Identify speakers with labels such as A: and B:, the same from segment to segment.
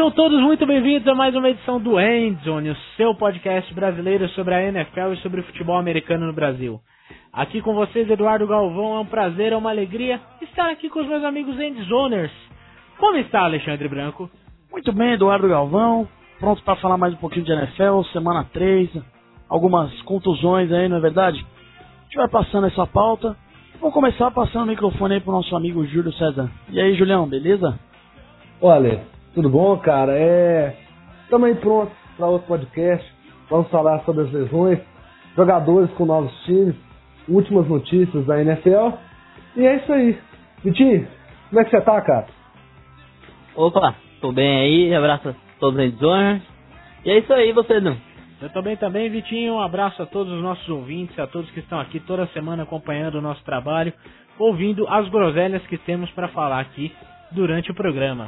A: Sejam todos muito bem-vindos a mais uma edição do Endzone, o seu podcast brasileiro sobre a NFL e sobre o futebol americano no Brasil. Aqui com vocês, Eduardo Galvão, é um prazer, é uma alegria estar aqui com os meus amigos Endzoners. Como está, Alexandre Branco?
B: Muito bem, Eduardo Galvão, pronto para falar mais um pouquinho de NFL, semana 3, algumas contusões aí, não é verdade? A gente vai passando essa pauta. Vamos começar passando o microfone aí pro nosso amigo Júlio César. E aí, Julião, beleza?
C: Olha, tudo bom, cara? Estamos aí prontos para outro podcast. Vamos falar sobre as lesões, jogadores com novos times, últimas notícias da NFL. E é isso aí. Vitinho, como é que você tá, cara?
D: Opa, tô bem aí, abraço a todos os Endzoners. E é isso aí, você, não?
A: Eu tô bem também, Vitinho. Um abraço a todos os nossos ouvintes, a todos que estão aqui toda semana acompanhando o nosso trabalho, ouvindo as groselhas que temos para falar aqui durante o programa.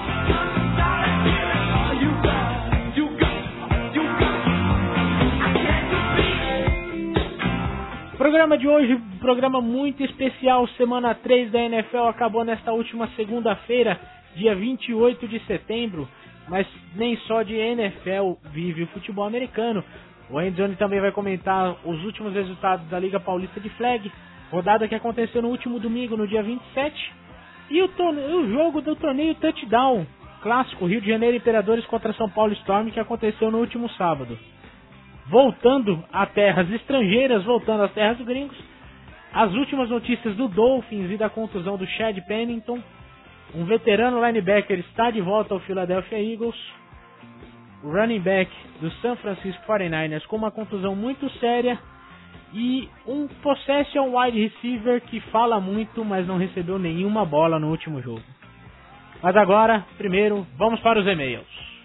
A: O programa de hoje, programa muito especial, semana 3 da NFL, acabou nesta última segunda-feira, dia 28 de setembro, mas nem só de NFL vive o futebol americano. O Endzone também vai comentar os últimos resultados da Liga Paulista de Flag, rodada que aconteceu no último domingo, no dia 27, e o jogo do torneio Touchdown, clássico Rio de Janeiro Imperadores contra São Paulo Storm, que aconteceu no último sábado. Voltando a terras estrangeiras, voltando às terras gringos, as últimas notícias do Dolphins e da contusão do Chad Pennington. Um veterano linebacker está de volta ao Philadelphia Eagles. O running back do San Francisco 49ers com uma contusão muito séria. E um possession wide receiver que fala muito, mas não recebeu nenhuma bola no último jogo. Mas agora, primeiro, vamos para os e-mails.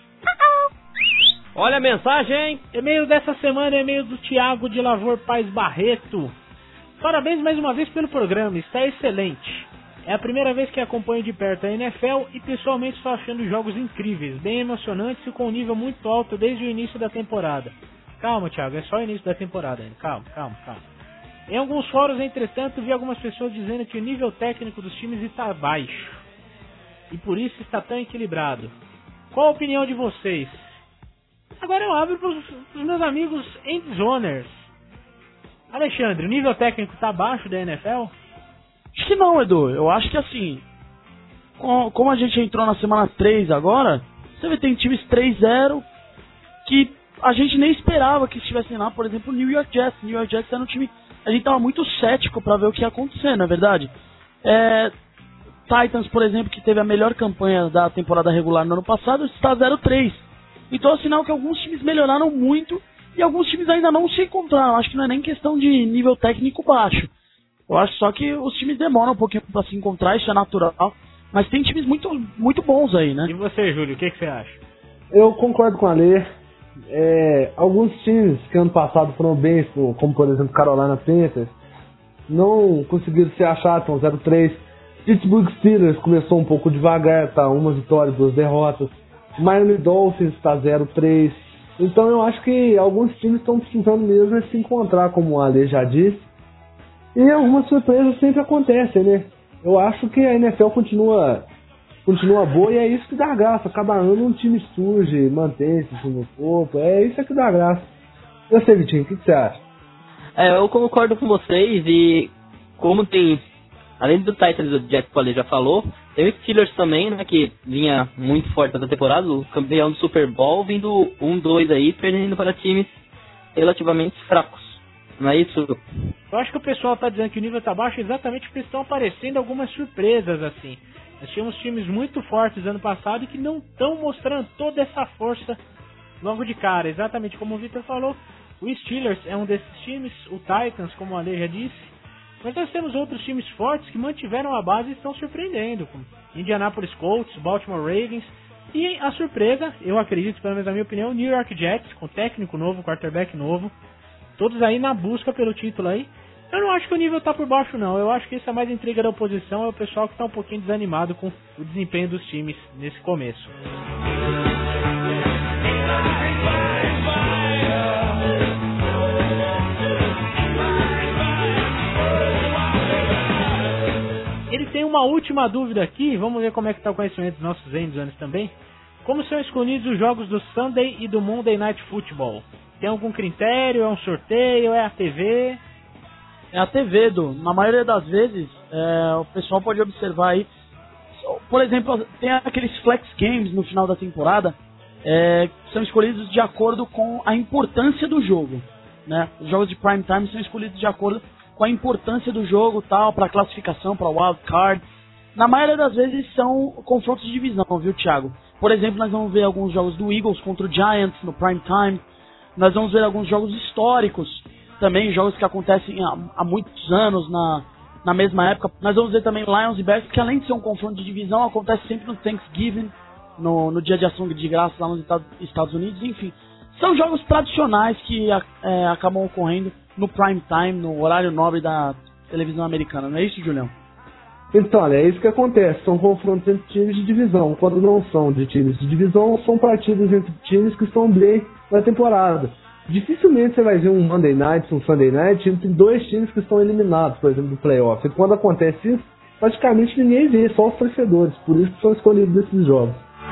D: Olha a mensagem!
A: E-mail dessa semana é e-mail do Thiago de Lavor Paz Barreto. Parabéns mais uma vez pelo programa, está excelente. É a primeira vez que acompanho de perto a NFL e pessoalmente estou achando jogos incríveis, bem emocionantes e com um nível muito alto desde o início da temporada. Calma, Thiago, é só o início da temporada ainda. Calma. Em alguns fóruns, entretanto, vi algumas pessoas dizendo que o nível técnico dos times está baixo e por isso está tão equilibrado. Qual a opinião de vocês? Agora eu abro para os meus amigos Endzoners. Alexandre, o nível técnico está baixo da NFL?
B: Acho que não, Edu. Eu acho que assim, como a gente entrou na semana 3 agora, você vê, tem times 3-0 que a gente nem esperava que estivessem lá. Por exemplo, o New York Jets. O New York Jets era um time, a gente estava muito cético para ver o que ia acontecer, não é verdade? Titans, por exemplo, que teve a melhor campanha da temporada regular no ano passado, está 0-3. Então é sinal que alguns times melhoraram muito e alguns times ainda não se encontraram. Acho que não é nem questão de nível técnico baixo. Eu acho só que os times demoram um pouquinho para se encontrar, isso é natural. Mas tem times muito, muito bons aí, né?
A: E você, Júlio, o que você acha?
C: Eu concordo com a Lê. Alguns times que ano passado foram bem, como por exemplo Carolina Panthers, não conseguiram se achar, estão 0-3. Pittsburgh Steelers começou um pouco devagar, tá? Uma vitória, 2 derrotas. Miami Dolphins está 0-3. Então eu acho que alguns times estão precisando mesmo se encontrar, como a Lê já disse. E algumas surpresas sempre acontecem, né? Eu acho que a NFL continua boa e é isso que dá graça. Cada ano um time surge, mantém esse time no corpo. É isso que dá graça. Eu sei, Vitinho, o que você acha?
D: Eu concordo com vocês e como tem, além do Titans e do Jets que o Ale já falou, tem o Steelers também, né, que vinha muito forte na temporada, o campeão do Super Bowl, vindo 1-2 aí, perdendo para times relativamente fracos. Não é isso?
A: Eu acho que o pessoal está dizendo que o nível está baixo exatamente porque estão aparecendo algumas surpresas assim. Nós tínhamos times muito fortes ano passado e que não estão mostrando toda essa força logo de cara. Exatamente como o Victor falou, o Steelers é um desses times, o Titans, como o Ale já disse. Mas nós temos outros times fortes que mantiveram a base e estão surpreendendo, como Indianapolis Colts, Baltimore Ravens. E a surpresa, eu acredito, pelo menos na minha opinião, o New York Jets, com técnico novo, quarterback novo. Todos aí na busca pelo título aí. Eu não acho que o nível tá por baixo não. Eu acho que isso é mais intriga da oposição. É o pessoal que tá um pouquinho desanimado com o desempenho dos times nesse começo. Ele tem uma última dúvida aqui. Vamos ver como é que tá o conhecimento dos nossos Endzones também. Como são escolhidos os jogos do Sunday e do Monday Night Football? Tem algum critério? É um sorteio? É a TV?
B: É a TV, na maioria das vezes, o pessoal pode observar aí. Por exemplo, tem aqueles flex games no final da temporada, que são escolhidos de acordo com a importância do jogo, né? Os jogos de prime time são escolhidos de acordo com a importância do jogo, tal, para classificação, para wild card. Na maioria das vezes são confrontos de divisão, viu, Thiago? Por exemplo, nós vamos ver alguns jogos do Eagles contra o Giants no prime time. Nós vamos ver alguns jogos históricos, também jogos que acontecem há muitos anos na mesma época. Nós vamos ver também Lions e Bears, que além de ser um confronto de divisão, acontece sempre no Thanksgiving, no dia de ação de graça lá nos Estados Unidos. Enfim, são jogos tradicionais que acabam ocorrendo no prime time, no horário nobre da televisão americana. Não é isso, Julião?
C: Então, olha, é isso que acontece. São confrontos entre times de divisão. Quando não são de times de divisão, são partidas entre times que estão bem na temporada. Dificilmente você vai ver um Monday Night, um Sunday Night entre dois times que estão eliminados, por exemplo, do playoff. E quando acontece isso, praticamente ninguém vê, só os torcedores. Por isso que são escolhidos esses jogos.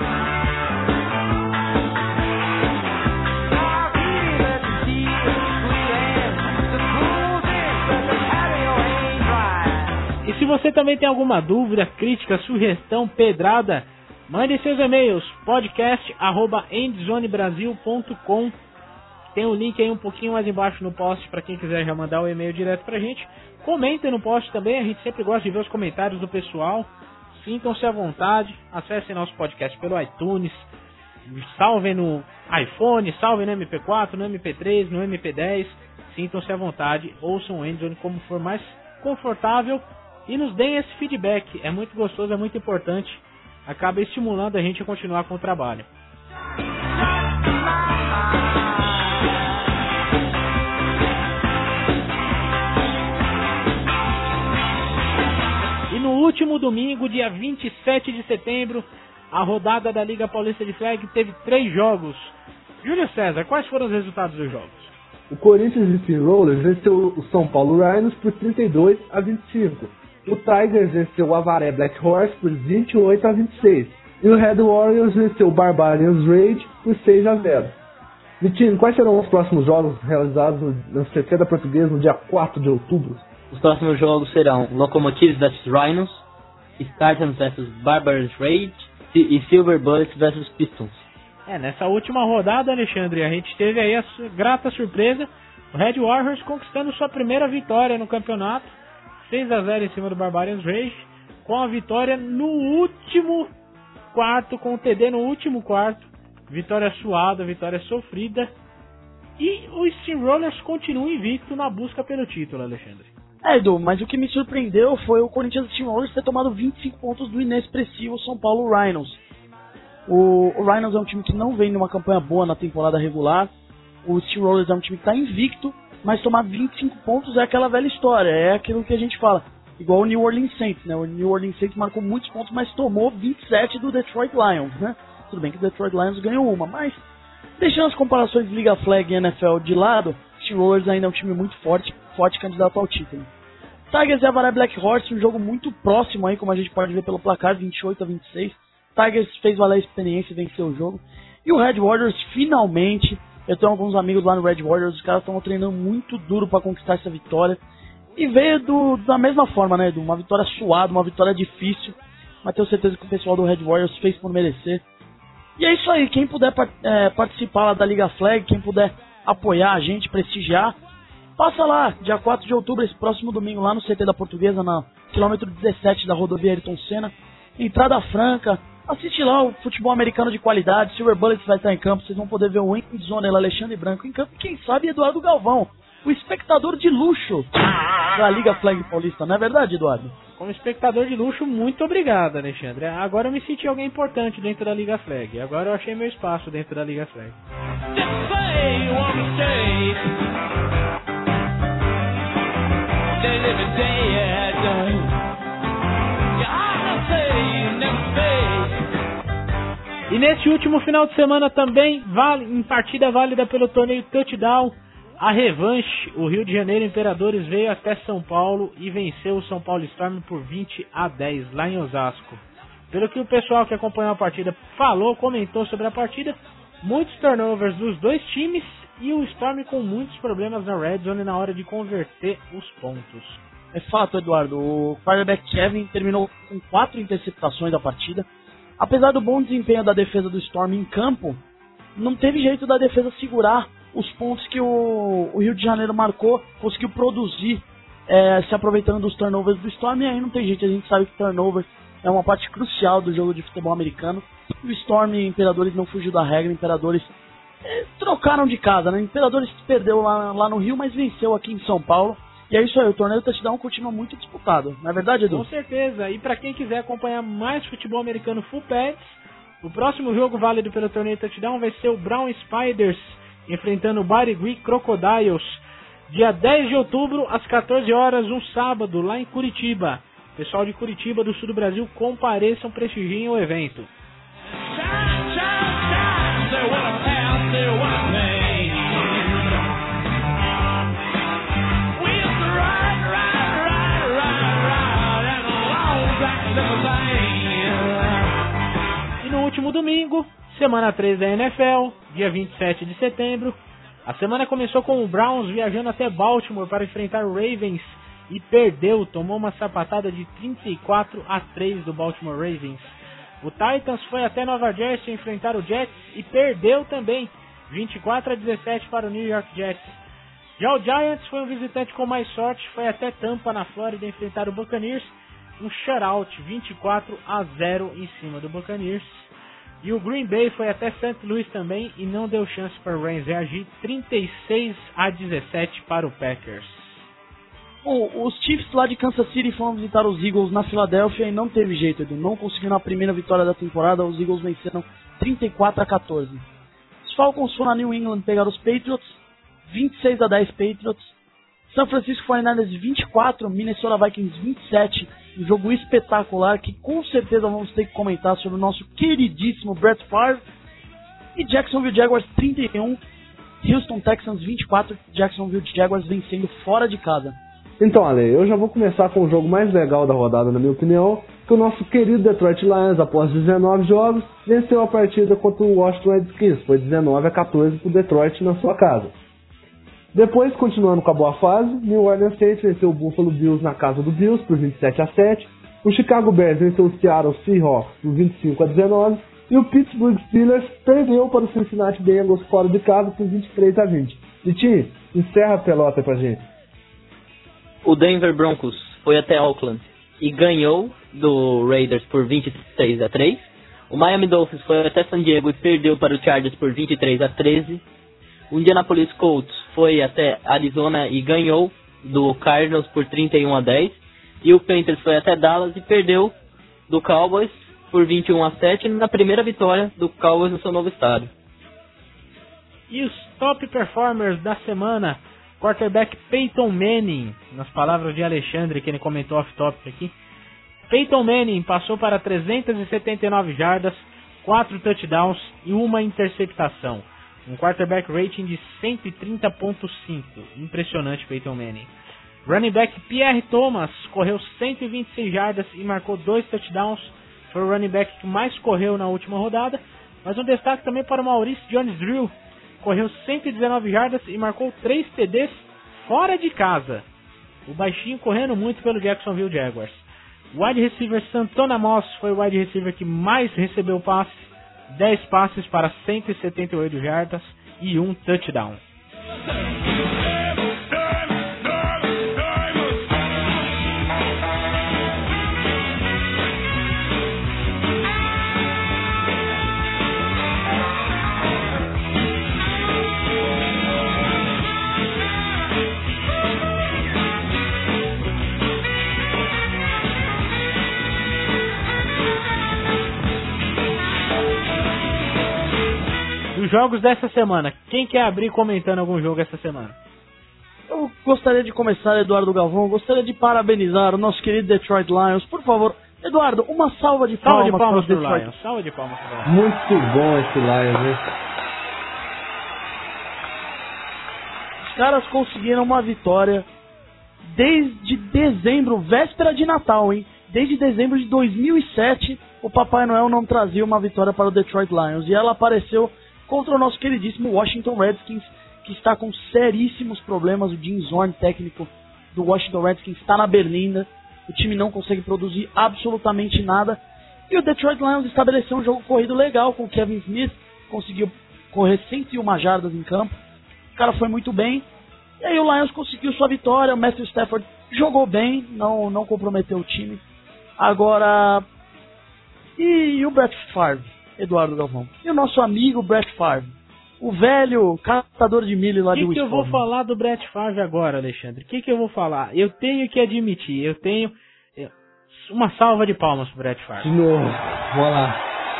A: Se você também tem alguma dúvida, crítica, sugestão, pedrada, mande seus e-mails, podcast@endzonebrasil.com. Tem um link aí um pouquinho mais embaixo no post para quem quiser já mandar o e-mail direto pra gente. Comentem no post também, a gente sempre gosta de ver os comentários do pessoal. Sintam-se à vontade, acessem nosso podcast pelo iTunes, salvem no iPhone, salvem no MP4, no MP3, no MP10. Sintam-se à vontade, ouçam o Endzone como for mais confortável. E nos deem esse feedback, é muito gostoso, é muito importante, acaba estimulando a gente a continuar com o trabalho. E no último domingo, dia 27 de setembro, a rodada da Liga Paulista de Flag teve 3 jogos. Júlio César, quais foram os resultados dos jogos?
C: O Corinthians Steamrollers venceu o São Paulo Rhinos por 32-25. O Tigers venceu o Avaré Black Horse por 28-26. E o Red Warriors venceu o Barbarians Rage por 6-0. Vitinho, quais serão os próximos jogos realizados na CT da Portuguesa no dia 4 de outubro?
D: Os próximos jogos serão Locomotives vs Rhinos, Spartans vs Barbarians Rage e Silver Bullets vs Pistons.
A: Nessa última rodada, Alexandre, a gente teve aí a grata surpresa, o Red Warriors conquistando sua primeira vitória no campeonato, 6-0 em cima do Barbarians Rage, com a vitória no último quarto, com o TD no último quarto, vitória suada, vitória sofrida, e os Steamrollers continuam invicto na busca pelo título, Alexandre.
B: Edu, mas o que me surpreendeu foi o Corinthians Steamrollers ter tomado 25 pontos do inexpressivo São Paulo Rhinos. O Rhinos é um time que não vem numa campanha boa na temporada regular, o Steamrollers é um time que está invicto, mas tomar 25 pontos é aquela velha história, é aquilo que a gente fala, igual o New Orleans Saints, né? O New Orleans Saints marcou muitos pontos, mas tomou 27 do Detroit Lions, né? Tudo bem que o Detroit Lions ganhou uma, mas deixando as comparações de Liga Flag e NFL de lado, o Steamrollers ainda é um time muito forte candidato ao título. Tigers e Avaré Black Horse, um jogo muito próximo aí, como a gente pode ver pelo placar, 28-26. Tigers fez valer a experiência e venceu o jogo. E o Red Warriors, finalmente, eu tenho alguns amigos lá no Red Warriors, os caras estão treinando muito duro para conquistar essa vitória. E veio da mesma forma, né, Edu? Uma vitória suada, uma vitória difícil, mas tenho certeza que o pessoal do Red Warriors fez por merecer. E é isso aí, quem puder participar lá da Liga Flag, quem puder apoiar a gente, prestigiar, passa lá, dia 4 de outubro, esse próximo domingo, lá no CT da Portuguesa, no quilômetro 17 da rodovia Ayrton Senna, entrada franca. Assiste lá o futebol americano de qualidade, Silver Bullets vai estar em campo, vocês vão poder ver o Endzone, Alexandre Branco em campo, e quem sabe Eduardo Galvão, o espectador de luxo da Liga Flag Paulista, não é verdade, Eduardo?
A: Como espectador de luxo, muito obrigado, Alexandre. Agora eu me senti alguém importante dentro da Liga Flag, agora eu achei meu espaço dentro da Liga Flag. E nesse último final de semana também, em partida válida pelo torneio Touchdown, a revanche, o Rio de Janeiro Imperadores veio até São Paulo e venceu o São Paulo Storm por 20-10 lá em Osasco. Pelo que o pessoal que acompanhou a partida comentou sobre a partida, muitos turnovers dos dois times e o Storm com muitos problemas na red zone na hora de converter os pontos.
B: É fato, Eduardo, o quarterback Kevin terminou com 4 interceptações da partida. Apesar do bom desempenho da defesa do Storm em campo, não teve jeito da defesa segurar os pontos que o Rio de Janeiro marcou, conseguiu produzir, se aproveitando dos turnovers do Storm, e aí não tem jeito, a gente sabe que turnover é uma parte crucial do jogo de futebol americano. O Storm e Imperadores não fugiu da regra, Imperadores trocaram de casa, né? Imperadores perdeu lá no Rio, mas venceu aqui em São Paulo. E é isso aí, o torneio touchdown continua muito disputado, não é verdade, Edu?
A: Com certeza, e para quem quiser acompanhar mais futebol americano full pads, o próximo jogo válido pelo torneio touchdown vai ser o Brown Spiders enfrentando o Barigui Crocodiles, dia 10 de outubro, às 14 horas, um sábado, lá em Curitiba. Pessoal de Curitiba, do sul do Brasil, compareçam, prestigiem o evento. E no último domingo, semana 3 da NFL, dia 27 de setembro, a semana começou com o Browns viajando até Baltimore para enfrentar o Ravens e perdeu, tomou uma sapatada de 34-3 do Baltimore Ravens. O Titans foi até Nova Jersey enfrentar o Jets e perdeu também, 24-17 para o New York Jets. Já o Giants foi um visitante com mais sorte, foi até Tampa, na Flórida, enfrentar o Buccaneers, um shutout, 24-0 em cima do Buccaneers. E o Green Bay foi até St. Louis também e não deu chance para o Rams reagir, 36-17 para o Packers.
B: Os Chiefs lá de Kansas City foram visitar os Eagles na Filadélfia e não teve jeito, Edu. Não conseguiram a primeira vitória da temporada, os Eagles venceram 34-14. Os Falcons foram a New England pegar os Patriots, 26-10 Patriots. San Francisco 49ers 24, Minnesota Vikings 27. Um jogo espetacular que com certeza vamos ter que comentar sobre o nosso queridíssimo Brett Favre. E Jacksonville Jaguars 31, Houston Texans 24, Jacksonville Jaguars vencendo fora de casa.
C: Então, Ale, eu já vou começar com o jogo mais legal da rodada, na minha opinião, que o nosso querido Detroit Lions, após 19 jogos, venceu a partida contra o Washington Redskins. Foi 19-14 para o Detroit na sua casa. Depois, continuando com a boa fase, New Orleans Saints venceu o Buffalo Bills na casa do Bills por 27-7. O Chicago Bears venceu o Seattle Seahawks por 25-19. E o Pittsburgh Steelers perdeu para o Cincinnati Bengals fora de casa por 23-20. Vitinho, encerra a pelota pra gente.
D: O Denver Broncos foi até Oakland e ganhou do Raiders por 23-3. O Miami Dolphins foi até San Diego e perdeu para o Chargers por 23-13. O Indianapolis Colts foi até Arizona e ganhou do Cardinals por 31-10. E o Panthers foi até Dallas e perdeu do Cowboys por 21-7 na primeira vitória do Cowboys no seu novo estádio.
A: E os top performers da semana: quarterback Peyton Manning, nas palavras de Alexandre, que ele comentou off-topic aqui. Peyton Manning passou para 379 jardas, 4 touchdowns e uma interceptação. Um quarterback rating de 130.5. Impressionante, Peyton Manning. Running back Pierre Thomas correu 126 jardas e marcou 2 touchdowns. Foi o running back que mais correu na última rodada. Mas um destaque também para o Maurice Jones-Drew. Correu 119 jardas e marcou 3 TDs fora de casa. O baixinho correndo muito pelo Jacksonville Jaguars. O wide receiver Santana Moss foi o wide receiver que mais recebeu passes. 10 passes para 178 jardas e 1 touchdown. Os jogos dessa semana, quem quer abrir comentando algum jogo essa semana?
B: Eu gostaria de começar, Eduardo Galvão, gostaria de parabenizar o nosso querido Detroit Lions. Por favor, Eduardo, uma salva de palmas,
A: para o
B: Detroit
A: Lions. Salva de palmas para o Lions.
C: Muito bom esse Lions, hein?
B: Os caras conseguiram uma vitória desde dezembro, véspera de Natal, hein? Desde dezembro de 2007, o Papai Noel não trazia uma vitória para o Detroit Lions. E ela apareceu contra o nosso queridíssimo Washington Redskins, que está com seríssimos problemas. O Jim Zorn, técnico do Washington Redskins, está na berlinda. O time não consegue produzir absolutamente nada. E o Detroit Lions estabeleceu um jogo corrido legal com o Kevin Smith. Conseguiu correr 101 jardas em campo. O cara foi muito bem. E aí o Lions conseguiu sua vitória. O Matthew Stafford jogou bem, não comprometeu o time. Agora... E o Brett Favre, Eduardo Galvão? E o nosso amigo Brett Favre? O velho catador de milho lá de Wisconsin.
A: O que eu vou falar do Brett Favre agora, Alexandre? O que eu vou falar? Eu tenho que admitir, eu tenho uma salva de palmas pro Brett Favre.
C: De novo, vamos lá.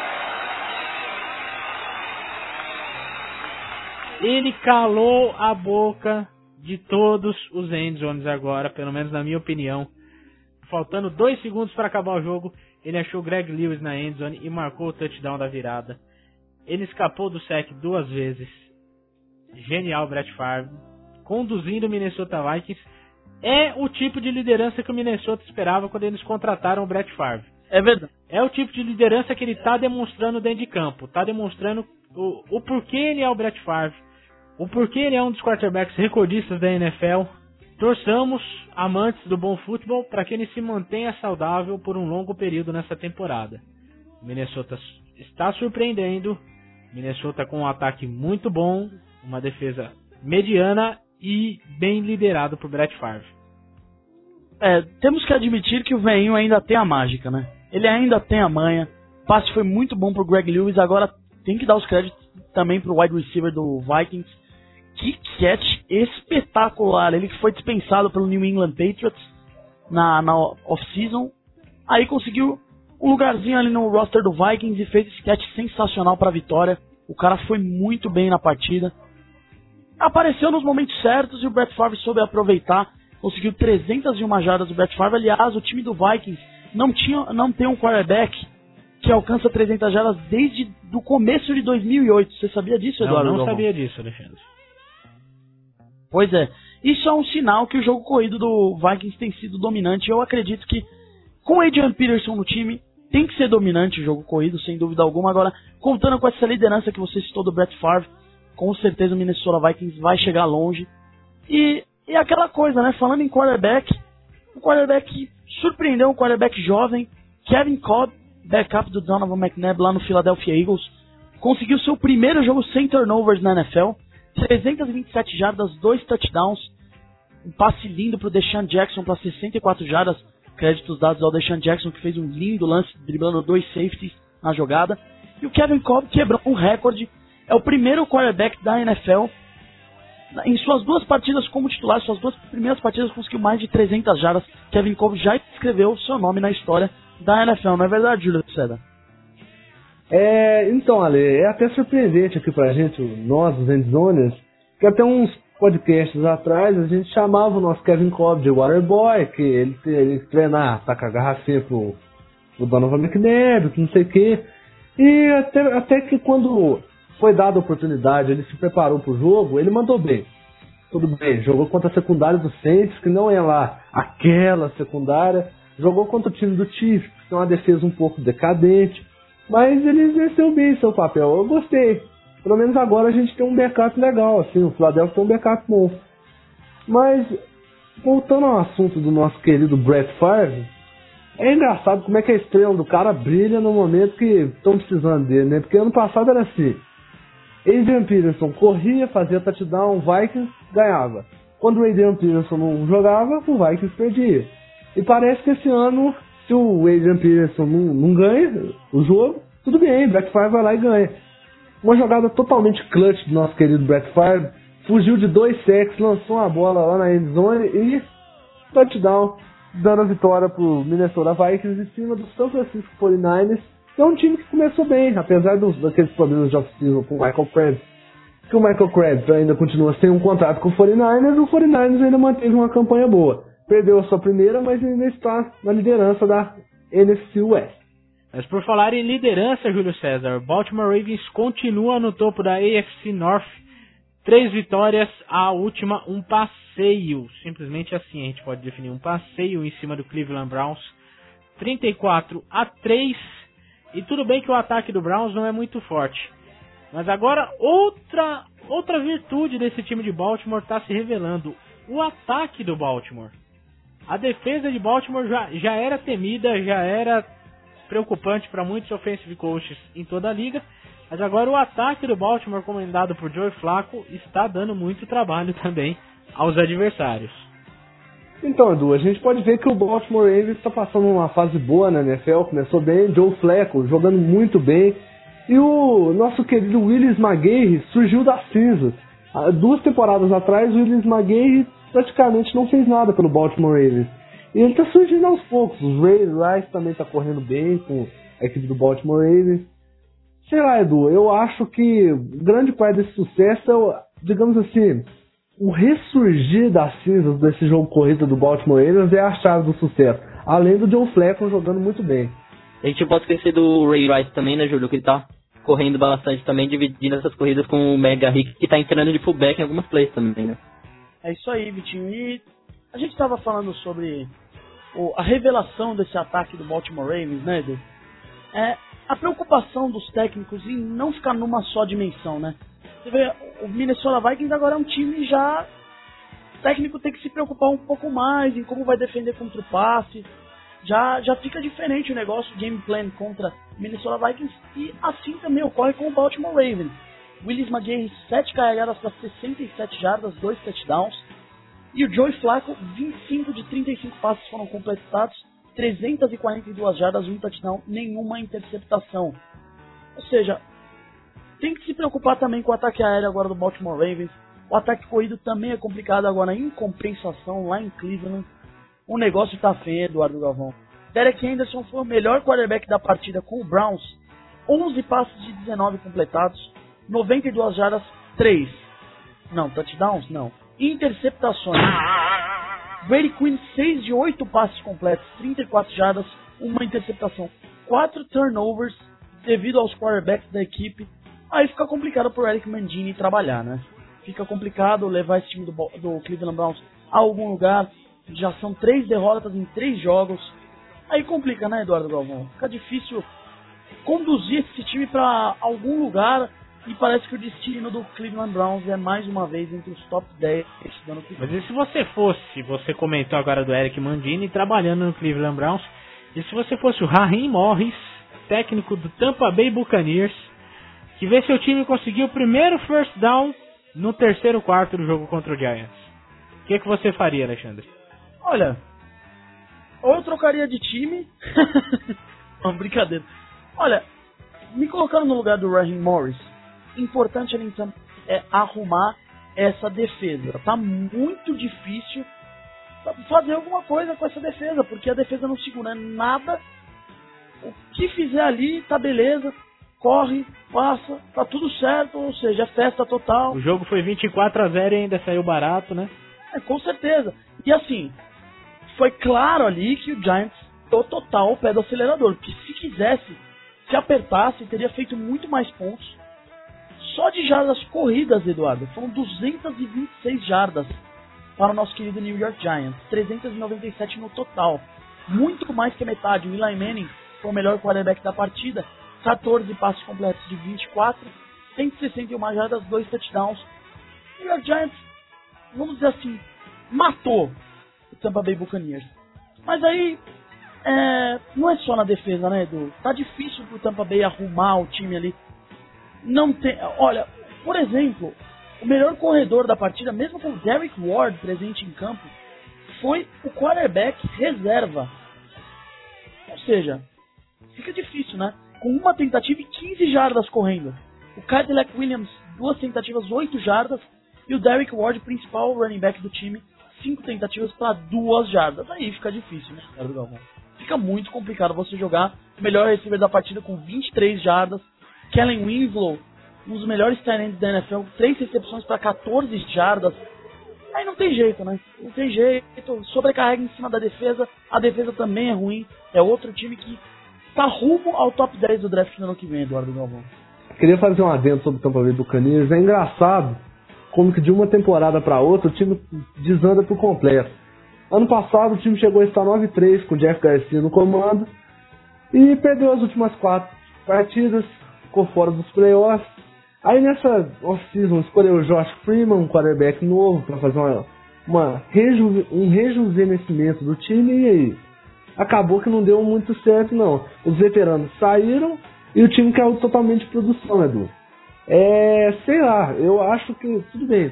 A: Ele calou a boca de todos os endzones agora, pelo menos na minha opinião. Faltando 2 segundos para acabar o jogo, ele achou Greg Lewis na endzone e marcou o touchdown da virada. Ele escapou do sack 2 vezes. Genial, Brett Favre. Conduzindo o Minnesota Vikings. É o tipo de liderança que o Minnesota esperava quando eles contrataram o Brett Favre.
B: É verdade.
A: É o tipo de liderança que ele está demonstrando dentro de campo. Está demonstrando o porquê ele é o Brett Favre. O porquê ele é um dos quarterbacks recordistas da NFL. Torçamos, amantes do bom futebol, para que ele se mantenha saudável por um longo período nessa temporada. O Minnesota está surpreendendo. Minnesota com um ataque muito bom, uma defesa mediana e bem liderado por Brett Favre.
B: Temos que admitir que o velhinho ainda tem a mágica, né? Ele ainda tem a manha. O passe foi muito bom pro Greg Lewis. Agora tem que dar os créditos também pro wide receiver do Vikings. Que catch espetacular. Ele que foi dispensado pelo New England Patriots na off-season. Aí conseguiu um lugarzinho ali no roster do Vikings e fez esse catch sensacional para a vitória. O cara foi muito bem na partida. Apareceu nos momentos certos e o Brett Favre soube aproveitar. Conseguiu 301 jardas do Brett Favre. Aliás, o time do Vikings não tem um quarterback que alcança 300 jardas desde o começo de 2008. Você sabia disso, Eduardo?
A: Não sabia disso, Alexandre.
B: Pois é. Isso é um sinal que o jogo corrido do Vikings tem sido dominante. Eu acredito que com o Adrian Peterson no time, tem que ser dominante o jogo corrido, sem dúvida alguma. Agora, contando com essa liderança que você citou do Brett Favre, com certeza o Minnesota Vikings vai chegar longe. E aquela coisa, né? Falando em quarterback, um quarterback surpreendeu, um quarterback jovem, Kevin Kolb, backup do Donovan McNabb lá no Philadelphia Eagles, conseguiu seu primeiro jogo sem turnovers na NFL, 327 jardas, 2 touchdowns, um passe lindo pro Deshaun Jackson para 64 jardas, créditos dados ao Deshaun Jackson, que fez um lindo lance driblando 2 safeties na jogada, e o Kevin Kolb quebrou um recorde, é o primeiro quarterback da NFL, em suas 2 partidas como titular, suas 2 primeiras partidas conseguiu mais de 300 jardas. Kevin Kolb já escreveu seu nome na história da NFL, não é verdade, Júlio César?
C: Então, Ale, é até surpreendente aqui pra gente, nós, os Endzoners, que até uns podcasts atrás a gente chamava o nosso Kevin Kolb de Waterboy, que ele treinar, tacar a garrafinha pro Donovan McNabb, que não sei o quê. E até que quando foi dada a oportunidade, ele se preparou pro jogo, ele mandou bem. Tudo bem, jogou contra a secundária do Saints, que não é lá aquela secundária, jogou contra o time do Chiefs, que tem uma defesa um pouco decadente, mas ele exerceu bem seu papel, eu gostei. Pelo menos agora a gente tem um backup legal, assim, o Philadelphia tem um backup bom. Mas, voltando ao assunto do nosso querido Brett Favre, é engraçado como é que a estrela do cara brilha no momento que estão precisando dele, né? Porque ano passado era assim, Adrian Peterson corria, fazia touchdown, o Vikings ganhava. Quando o Adrian Peterson não jogava, o Vikings perdia. E parece que esse ano, se o Adrian Peterson não ganha o jogo, tudo bem, Brett Favre vai lá e ganha. Uma jogada totalmente clutch do nosso querido Brett Favre, fugiu de 2 sacks, lançou uma bola lá na endzone e touchdown, dando a vitória pro Minnesota Vikings em cima do San Francisco 49ers, que é um time que começou bem, apesar daqueles problemas de off-season com o Michael Krabs, que o Michael Krabs ainda continua sem um contrato com o 49ers, o 49ers ainda manteve uma campanha boa. Perdeu a sua primeira, mas ainda está na liderança da NFC West.
A: Mas por falar em liderança, Júlio César, Baltimore Ravens continua no topo da AFC North. 3 vitórias, a última um passeio. Simplesmente assim a gente pode definir um passeio em cima do Cleveland Browns. 34-3. E tudo bem que o ataque do Browns não é muito forte. Mas agora outra virtude desse time de Baltimore está se revelando. O ataque do Baltimore. A defesa de Baltimore já era temida, já era preocupante para muitos offensive coaches em toda a liga. Mas agora o ataque do Baltimore, comandado por Joe Flacco, está dando muito trabalho também aos adversários.
C: Então, Edu, a gente pode ver que o Baltimore Ravens está passando uma fase boa na NFL, começou bem, Joe Flacco jogando muito bem, e o nosso querido Willis McGahee surgiu das cinzas. 2 temporadas atrás, o Willis McGahee praticamente não fez nada pelo Baltimore Ravens. E ele está surgindo aos poucos. O Ray Rice também está correndo bem com a equipe do Baltimore Ravens. Sei lá, Edu, eu acho que grande parte desse sucesso é, digamos assim, o ressurgir das cinzas desse jogo corrido do Baltimore Ravens é a chave do sucesso. Além do Joe Flacco jogando muito bem.
D: A gente pode esquecer do Ray Rice também, né, Júlio? Que ele tá correndo bastante também, dividindo essas corridas com o Mega Rick, que tá entrando de fullback em algumas plays também, né?
B: É isso aí, Vitinho. E a gente estava falando sobre a revelação desse ataque do Baltimore Ravens, né, Edu? A preocupação dos técnicos em não ficar numa só dimensão, né? Você vê, o Minnesota Vikings agora é um time já... O técnico tem que se preocupar um pouco mais em como vai defender contra o passe. Já fica diferente o negócio, game plan contra Minnesota Vikings. E assim também ocorre com o Baltimore Ravens. Willis McGahee, 7 carregadas para 67 jardas, 2 touchdowns. E o Joe Flacco, 25 de 35 passes foram completados, 342 jardas, 1 touchdown, nenhuma interceptação. Ou seja, tem que se preocupar também com o ataque aéreo agora do Baltimore Ravens. O ataque corrido também é complicado agora, em compensação, lá em Cleveland. O negócio tá feio, Eduardo Galvão. Derek Henderson foi o melhor quarterback da partida com o Browns. 11 passes de 19 completados, 92 jardas, 3. Não, touchdowns? Não. Interceptações. Brady Quinn, 6 de 8 passes completos, 34 jardas, 1 interceptação. 4 turnovers devido aos quarterbacks da equipe. Aí fica complicado pro Eric Mangini trabalhar, né? Fica complicado levar esse time do Cleveland Browns a algum lugar. Já são 3 derrotas em 3 jogos. Aí complica, né, Eduardo Galvão? Fica difícil conduzir esse time para algum lugar. E parece que o destino do Cleveland Browns é mais uma vez entre os top 10 do ano que vem.
A: Mas e se você comentou agora do Eric Mangini trabalhando no Cleveland Browns, e se você fosse o Raheem Morris, técnico do Tampa Bay Buccaneers, que vê seu time conseguir o primeiro first down no terceiro quarto do jogo contra o Giants? O que você faria, Alexandre?
B: Olha, ou eu trocaria de time... Não, brincadeira. Olha, me colocando no lugar do Raheem Morris, importante ali então é arrumar essa defesa. Tá muito difícil fazer alguma coisa com essa defesa, porque a defesa não segura nada. O que fizer ali tá beleza, corre, passa, tá tudo certo, ou seja, é festa total.
A: O jogo foi 24-0 e ainda saiu barato, né?
B: Com certeza. E assim, foi claro ali que o Giants deu total o pé do acelerador, porque se quisesse, se apertasse, teria feito muito mais pontos. Só de jardas corridas, Eduardo, foram 226 jardas para o nosso querido New York Giants, 397 no total, muito mais que metade. O Eli Manning foi o melhor quarterback da partida, 14 passes completos de 24, 161 jardas, 2 touchdowns. O New York Giants, vamos dizer assim, matou o Tampa Bay Buccaneers. Mas aí, não é só na defesa, né, Edu? Tá difícil pro Tampa Bay arrumar o time ali. Não tem, olha, por exemplo, o melhor corredor da partida, mesmo com o Derek Ward presente em campo, foi o quarterback reserva. Ou seja, fica difícil, né? Com uma tentativa e 15 jardas correndo. O Cadillac Williams, 2 tentativas, 8 jardas. E o Derek Ward, principal running back do time, 5 tentativas para 2 jardas. Aí fica difícil, né, Eduardo Galvão? Fica muito complicado você jogar o melhor receiver da partida com 23 jardas. Kellen Winslow, um dos melhores tight ends da NFL, 3 recepções para 14 jardas. Aí não tem jeito, né? Não tem jeito. Sobrecarrega em cima da defesa. A defesa também é ruim. É outro time que tá rumo ao top 10 do draft no ano que vem, Eduardo Galvão.
C: Queria fazer um adendo sobre o Tampa Bay Buccaneers. É engraçado como que de uma temporada para outra o time desanda por completo. Ano passado o time chegou a estar 9-3 com o Jeff Garcia no comando e perdeu as últimas 4. partidas, ficou fora dos playoffs. Aí nessa off-season escolheu o Josh Freeman, um quarterback novo, para fazer um rejuvenescimento do time, e aí acabou que não deu muito certo não. Os veteranos saíram e o time caiu totalmente de produção, Edu. Sei lá, eu acho que tudo bem.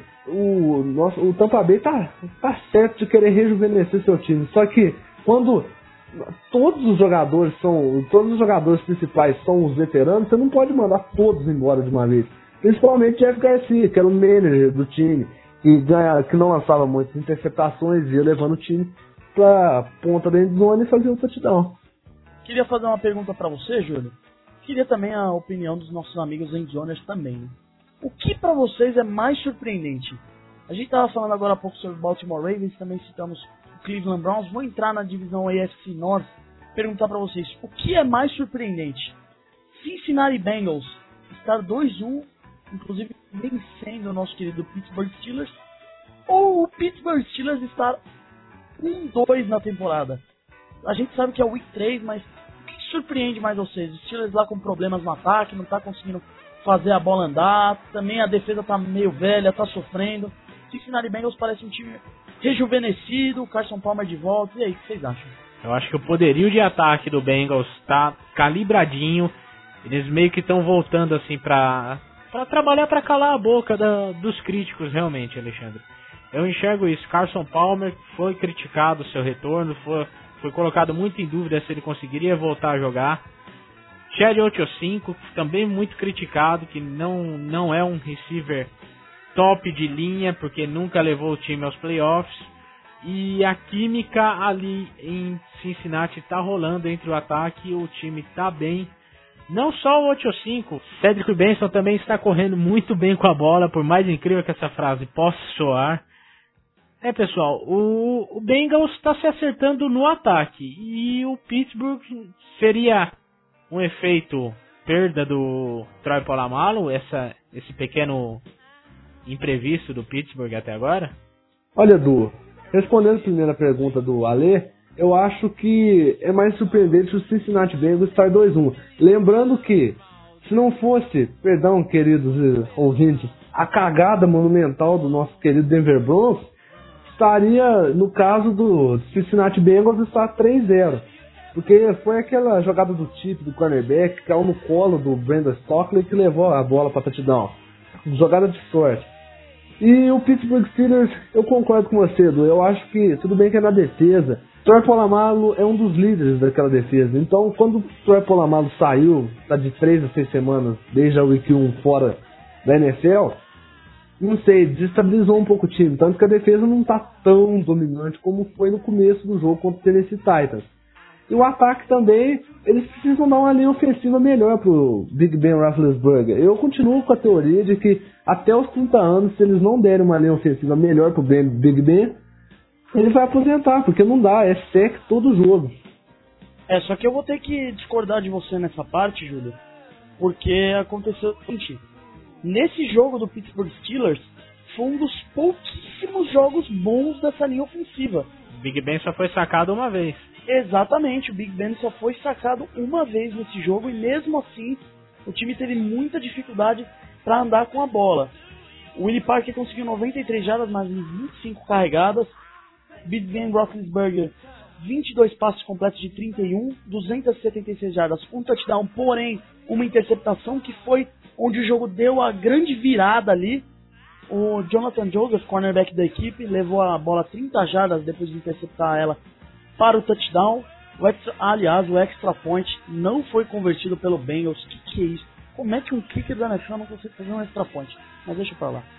C: O Tampa Bay tá certo de querer rejuvenescer seu time, só que quando todos os jogadores principais são os veteranos, você não pode mandar todos embora de uma vez. Principalmente Jeff Garcia, que era o manager do time, que não lançava muitas interceptações, ia levando o time pra ponta da endzone e fazia o touchdown.
B: Queria fazer uma pergunta pra você, Júlio. Queria também a opinião dos nossos amigos endzoners também, né? O que pra vocês é mais surpreendente? A gente tava falando agora há pouco sobre o Baltimore Ravens, também citamos o Cleveland Browns. Vou entrar na divisão AFC North, perguntar pra vocês, o que é mais surpreendente? Cincinnati Bengals estar 2-1, inclusive vencendo o nosso querido Pittsburgh Steelers, ou o Pittsburgh Steelers estar 1-2 na temporada? A gente sabe que é o Week 3, mas o que surpreende mais vocês? Os Steelers lá com problemas no ataque, não tá conseguindo fazer a bola andar, também a defesa tá meio velha, tá sofrendo. Cincinnati Bengals parece um time rejuvenescido, Carson Palmer de volta, e aí, o que vocês acham?
A: Eu acho que o poderio de ataque do Bengals tá calibradinho, eles meio que estão voltando assim pra trabalhar pra calar a boca dos críticos, realmente, Alexandre. Eu enxergo isso. Carson Palmer foi criticado o seu retorno, foi colocado muito em dúvida se ele conseguiria voltar a jogar. Chad Ochocinco, também muito criticado, que não é um receiver top de linha, porque nunca levou o time aos playoffs. E a química ali em Cincinnati está rolando entre o ataque e o time está bem. Não só o 8-5, Cedric Benson também está correndo muito bem com a bola, por mais incrível que essa frase possa soar. Pessoal, o Bengals está se acertando no ataque, e o Pittsburgh seria um efeito perda do Troy Polamalu, esse pequeno imprevisto do Pittsburgh até agora?
C: Olha, Edu, respondendo a primeira pergunta do Ale, eu acho que é mais surpreendente o Cincinnati Bengals estar 2-1. Lembrando que, se não fosse, perdão, queridos ouvintes, a cagada monumental do nosso querido Denver Broncos, estaria, no caso do Cincinnati Bengals, estar 3-0. Porque foi aquela jogada do Chip, do cornerback, que caiu no colo do Brandon Stockley, que levou a bola para touchdown. Jogada de sorte. E o Pittsburgh Steelers, eu concordo com você, Edu. Eu acho que, tudo bem que é na defesa, Troy Polamalu é um dos líderes daquela defesa. Então, quando o Troy Polamalu saiu, tá de 3 a 6 semanas, desde a Week 1 fora da NFL, não sei, desestabilizou um pouco o time. Tanto que a defesa não tá tão dominante como foi no começo do jogo contra o Tennessee Titans. E o ataque também, eles precisam dar uma linha ofensiva melhor pro Big Ben Roethlisberger. Eu continuo com a teoria de que até os 30 anos, se eles não derem uma linha ofensiva melhor pro Big Ben, ele vai aposentar, porque não dá, é sec todo jogo.
B: Só que eu vou ter que discordar de você nessa parte, Júlio, porque aconteceu o seguinte: nesse jogo do Pittsburgh Steelers, foi um dos pouquíssimos jogos bons dessa linha ofensiva.
A: O Big Ben só foi sacado uma vez.
B: Exatamente, o Big Ben só foi sacado uma vez nesse jogo, e mesmo assim o time teve muita dificuldade para andar com a bola. O Willie Parker conseguiu 93 jardas, mas em 25 carregadas. Big Ben Roethlisberger, 22 passes completos de 31, 276 jardas, um touchdown, porém uma interceptação, que foi onde o jogo deu a grande virada ali. O Jonathan Joseph, cornerback da equipe, levou a bola 30 jardas depois de interceptar ela para o touchdown. O extra point não foi convertido pelo Bengals. Que é isso? Como é que um kicker da NFL não consegue fazer um extra point? Mas deixa pra lá.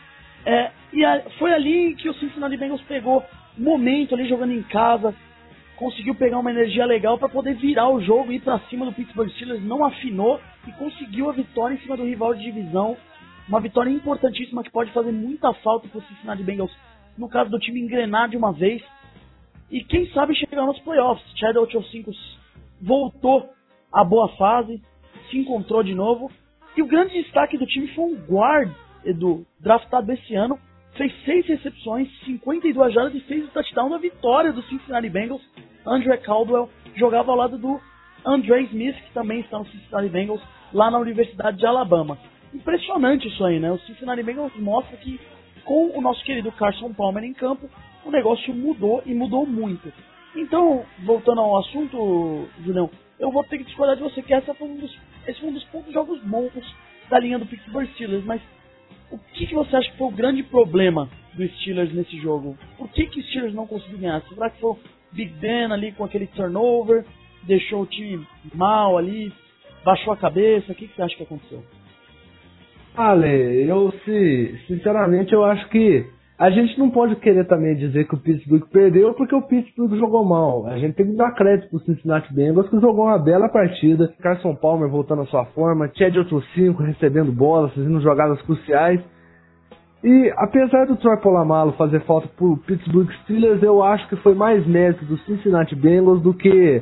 B: Foi ali que o Cincinnati Bengals pegou momento ali jogando em casa, conseguiu pegar uma energia legal para poder virar o jogo e ir para cima do Pittsburgh Steelers. Não afinou e conseguiu a vitória em cima do rival de divisão. Uma vitória importantíssima que pode fazer muita falta para o Cincinnati Bengals, no caso do time engrenar de uma vez. E quem sabe chegar nos playoffs. Chad Ochocinco voltou à boa fase, se encontrou de novo. E o grande destaque do time foi um guard, Edu, draftado esse ano. Fez 6 recepções, 52 jardas e fez o touchdown da vitória do Cincinnati Bengals. Andre Caldwell jogava ao lado do Andre Smith, que também está no Cincinnati Bengals, lá na Universidade de Alabama. Impressionante isso aí, né? O Cincinnati Bengals mostra que com o nosso querido Carson Palmer em campo, o negócio mudou e mudou muito. Então, voltando ao assunto, Julião, eu vou ter que discordar de você, que esse foi um dos poucos jogos bons da linha do Pittsburgh Steelers, mas o que você acha que foi o grande problema dos Steelers nesse jogo? Por que os Steelers não conseguiram ganhar? Será que foi o Big Ben ali com aquele turnover, deixou o time mal ali, baixou a cabeça? O que você acha que aconteceu?
C: Ale, sinceramente, eu acho que a gente não pode querer também dizer que o Pittsburgh perdeu porque o Pittsburgh jogou mal. A gente tem que dar crédito pro Cincinnati Bengals, que jogou uma bela partida. Carson Palmer voltando à sua forma, Chad Ochocinco recebendo bolas, fazendo jogadas cruciais. E apesar do Troy Polamalu fazer falta pro Pittsburgh Steelers, eu acho que foi mais mérito do Cincinnati Bengals do que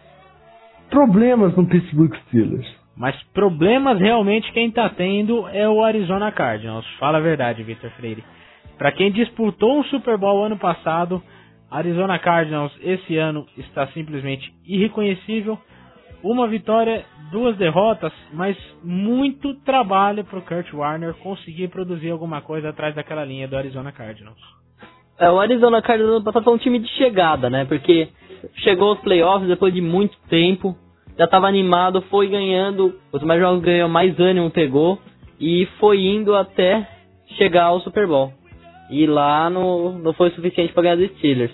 C: problemas no Pittsburgh Steelers.
A: Mas problemas realmente quem tá tendo é o Arizona Cardinals. Fala a verdade, Vitor Freire. Para quem disputou um Super Bowl ano passado, Arizona Cardinals esse ano está simplesmente irreconhecível. Uma vitória, 2 derrotas, mas muito trabalho para o Kurt Warner conseguir produzir alguma coisa atrás daquela linha do Arizona Cardinals.
D: O Arizona Cardinals ano passado foi um time de chegada, né? Porque chegou aos playoffs depois de muito tempo, já estava animado, foi ganhando, quanto mais jogos ganhou, mais ânimo pegou e foi indo até chegar ao Super Bowl. E lá não foi suficiente para ganhar dos Steelers.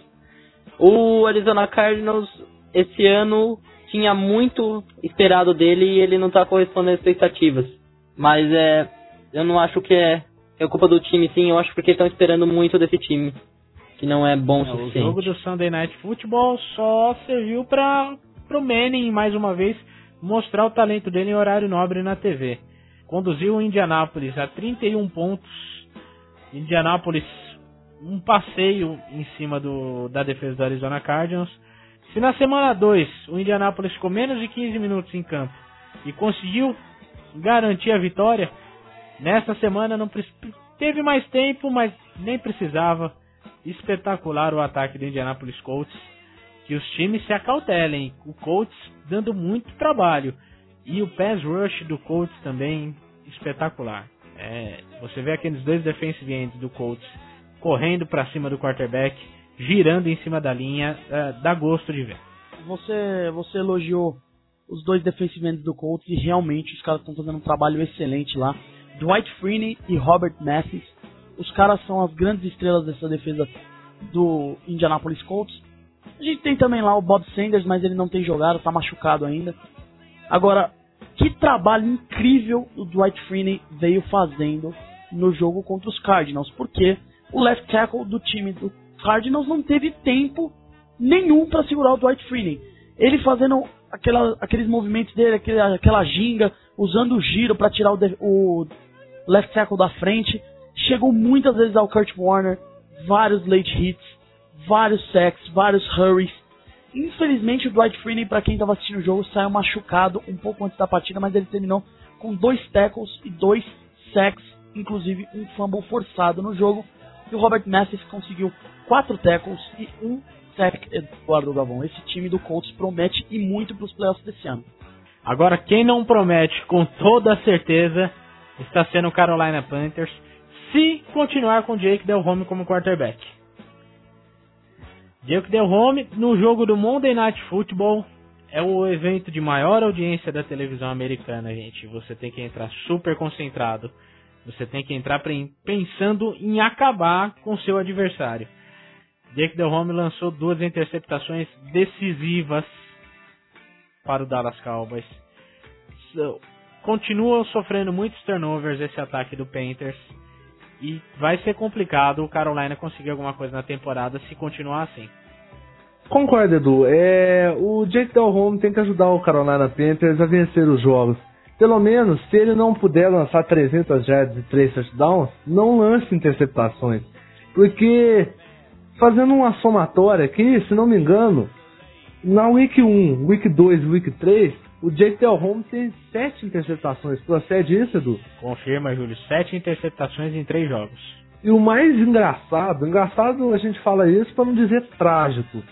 D: O Arizona Cardinals esse ano tinha muito esperado dele e ele não está correspondendo às expectativas. Mas eu não acho que é culpa do time, sim. Eu acho porque estão esperando muito desse time, que não é bom o suficiente.
A: O jogo do Sunday Night Football só serviu para o Manning, mais uma vez, mostrar o talento dele em horário nobre na TV. Conduziu o Indianapolis a 31 pontos. Indianapolis, um passeio em cima da defesa do Arizona Cardinals. Se na semana 2 o Indianapolis ficou menos de 15 minutos em campo e conseguiu garantir a vitória, nesta semana não teve mais tempo, mas nem precisava. Espetacular o ataque do Indianapolis Colts. Que os times se acautelem. O Colts dando muito trabalho. E o pass rush do Colts também espetacular. Você vê aqueles 2 defensive ends do Colts correndo para cima do quarterback, girando em cima da linha, dá gosto de ver.
B: Você elogiou os 2 defensive ends do Colts e realmente os caras estão fazendo um trabalho excelente lá. Dwight Freeney e Robert Mathis, os caras são as grandes estrelas dessa defesa do Indianapolis Colts. A gente tem também lá o Bob Sanders, mas ele não tem jogado, tá machucado ainda. Agora, que trabalho incrível o Dwight Freeney veio fazendo no jogo contra os Cardinals, porque o left tackle do time do Cardinals não teve tempo nenhum para segurar o Dwight Freeney. Ele fazendo aqueles movimentos dele, aquela ginga, usando o giro para tirar o left tackle da frente. Chegou muitas vezes ao Kurt Warner, vários late hits, vários sacks, vários hurries. Infelizmente o Dwight Freeney, para quem estava assistindo o jogo, saiu machucado um pouco antes da partida, mas ele terminou com 2 tackles e 2 sacks, inclusive um fumble forçado no jogo. E o Robert Mathis conseguiu 4 tackles e 1 sack, Eduardo Galvão. Esse time do Colts promete e muito para os playoffs desse ano.
A: Agora, quem não promete com toda certeza está sendo o Carolina Panthers, se continuar com Jake Delhomme como quarterback. Jake Delhomme, no jogo do Monday Night Football, é o evento de maior audiência da televisão americana, gente. Você tem que entrar super concentrado. Você tem que entrar pensando em acabar com seu adversário. Jake Delhomme lançou 2 interceptações decisivas para o Dallas Cowboys. Continua sofrendo muitos turnovers esse ataque do Panthers. E vai ser complicado o Carolina conseguir alguma coisa na temporada se continuar assim.
C: Concordo, Edu. O Jake Delhomme tem que ajudar o Carolina Panthers a vencer os jogos. Pelo menos, se ele não puder lançar 300 yards e 3 touchdowns, não lance interceptações. Porque, fazendo uma somatória aqui, se não me engano, na Week 1, Week 2 e Week 3, o Jake Delhomme tem 7 interceptações. Procede isso, Edu?
A: Confirma, Júlio. 7 interceptações em 3 jogos.
C: E o mais engraçado a gente fala isso para não dizer trágico.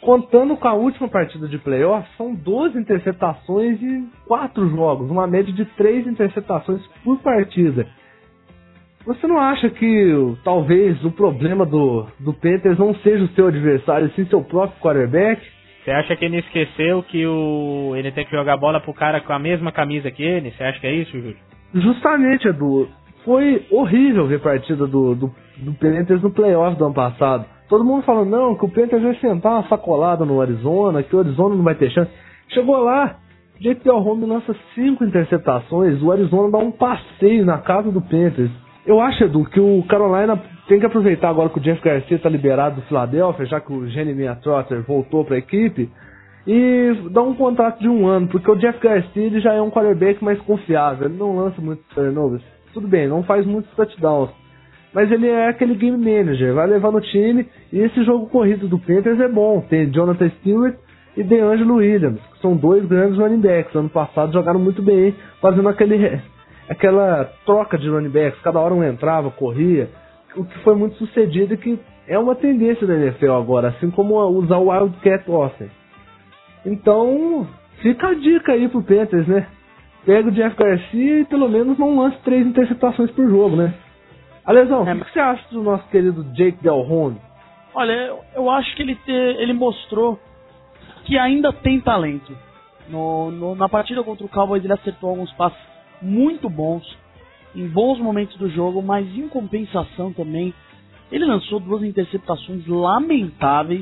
C: contando com a última partida de playoff, são 12 interceptações em 4 jogos, uma média de 3 interceptações por partida. Você não acha que talvez o problema do Panthers não seja o seu adversário, sim seu próprio quarterback?
A: Você acha que ele esqueceu que ele tem que jogar a bola pro cara com a mesma camisa que ele? Você acha que é isso, Júlio?
C: Justamente, Edu. Foi horrível ver a partida do Panthers no playoff do ano passado. Todo mundo falando, não, que o Panthers vai sentar uma sacolada no Arizona, que o Arizona não vai ter chance. Chegou lá, Jake Delhomme lança 5 interceptações, o Arizona dá um passeio na casa do Panthers. Eu acho, Edu, que o Carolina tem que aproveitar agora que o Jeff Garcia está liberado do Philadelphia, já que o Jeremiah Trotter voltou para a equipe, e dar um contrato de 1 ano, porque o Jeff Garcia ele já é um quarterback mais confiável, ele não lança muitos turnovers. Tudo bem, não faz muitos touchdowns, mas ele é aquele game manager, vai levar no time, e esse jogo corrido do Panthers é bom. Tem Jonathan Stewart e DeAngelo Williams, que são 2 grandes running backs. Ano passado jogaram muito bem, fazendo aquela troca de running backs, cada hora um entrava, corria, o que foi muito sucedido e que é uma tendência da NFL agora, assim como usar o Wildcat Offense. Então, fica a dica aí pro Panthers, né? Pega o Jeff Garcia e pelo menos não lance 3 interceptações por jogo, né? Alesão, o que você acha do nosso querido Jake Delhomme?
B: Olha, eu acho que ele mostrou que ainda tem talento. Na partida contra o Cowboys ele acertou alguns passes muito bons, em bons momentos do jogo, mas em compensação também, ele lançou 2 interceptações lamentáveis,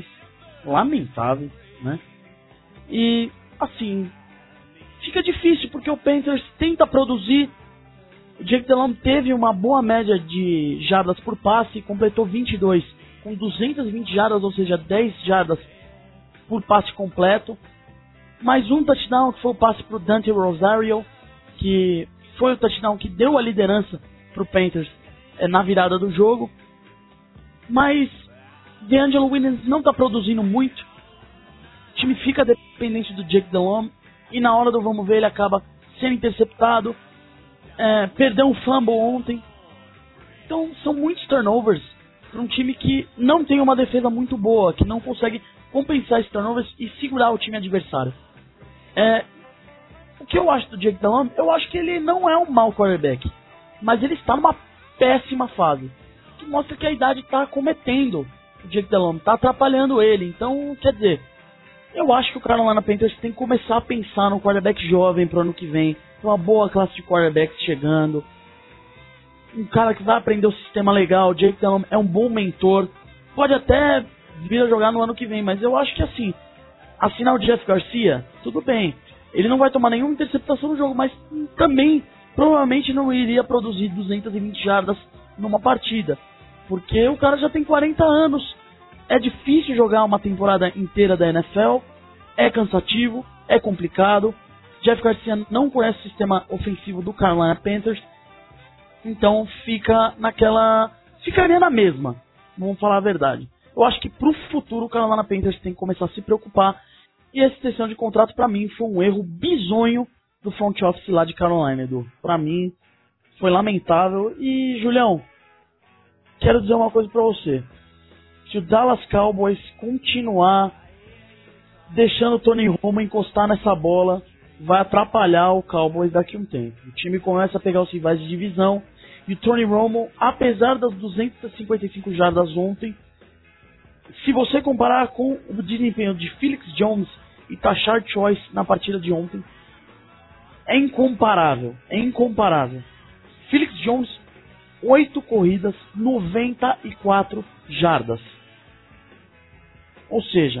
B: né? E, assim, fica difícil porque o Panthers tenta produzir. O Jake Delhomme teve uma boa média de jardas por passe e completou 22, com 220 jardas, ou seja, 10 jardas por passe completo. Mais um touchdown, que foi o passe para o Dante Rosario, que foi o touchdown que deu a liderança para o Panthers na virada do jogo. Mas DeAngelo Williams não está produzindo muito. O time fica dependente do Jake Delhomme e na hora do vamos ver ele acaba sendo interceptado. Perdeu um fumble ontem. Então são muitos turnovers para um time que não tem uma defesa muito boa, que não consegue compensar esses turnovers e segurar o time adversário. O que eu acho do Jake Delhomme? Eu acho que ele não é um mau quarterback, mas ele está numa péssima fase, que mostra que a idade está cometendo o Jake Delhomme, está atrapalhando ele. Então, quer dizer, eu acho que o Carolina Panthers tem que começar a pensar no quarterback jovem para o ano que vem. Tem uma boa classe de quarterbacks chegando, um cara que vai aprender o sistema legal. O Jake Delhomme é um bom mentor, pode até vir a jogar no ano que vem, mas eu acho que assim, assinar o Jeff Garcia, tudo bem, ele não vai tomar nenhuma interceptação no jogo, mas também provavelmente não iria produzir 220 jardas numa partida, porque o cara já tem 40 anos, é difícil jogar uma temporada inteira da NFL, é cansativo, é complicado. Jeff Garcia não conhece o sistema ofensivo do Carolina Panthers, então ficaria na mesma, vamos falar a verdade. Eu acho que pro futuro o Carolina Panthers tem que começar a se preocupar, e essa extensão de contrato pra mim foi um erro bizonho do front office lá de Carolina, Edu. Pra mim foi lamentável. E Julião, quero dizer uma coisa pra você: se o Dallas Cowboys continuar deixando o Tony Romo encostar nessa bola, vai atrapalhar o Cowboys daqui a um tempo. O time começa a pegar os rivais de divisão, e o Tony Romo, apesar das 255 jardas ontem, se você comparar com o desempenho de Felix Jones e Tashard Choice na partida de ontem, é incomparável. Felix Jones, 8 corridas, 94 jardas. Ou seja,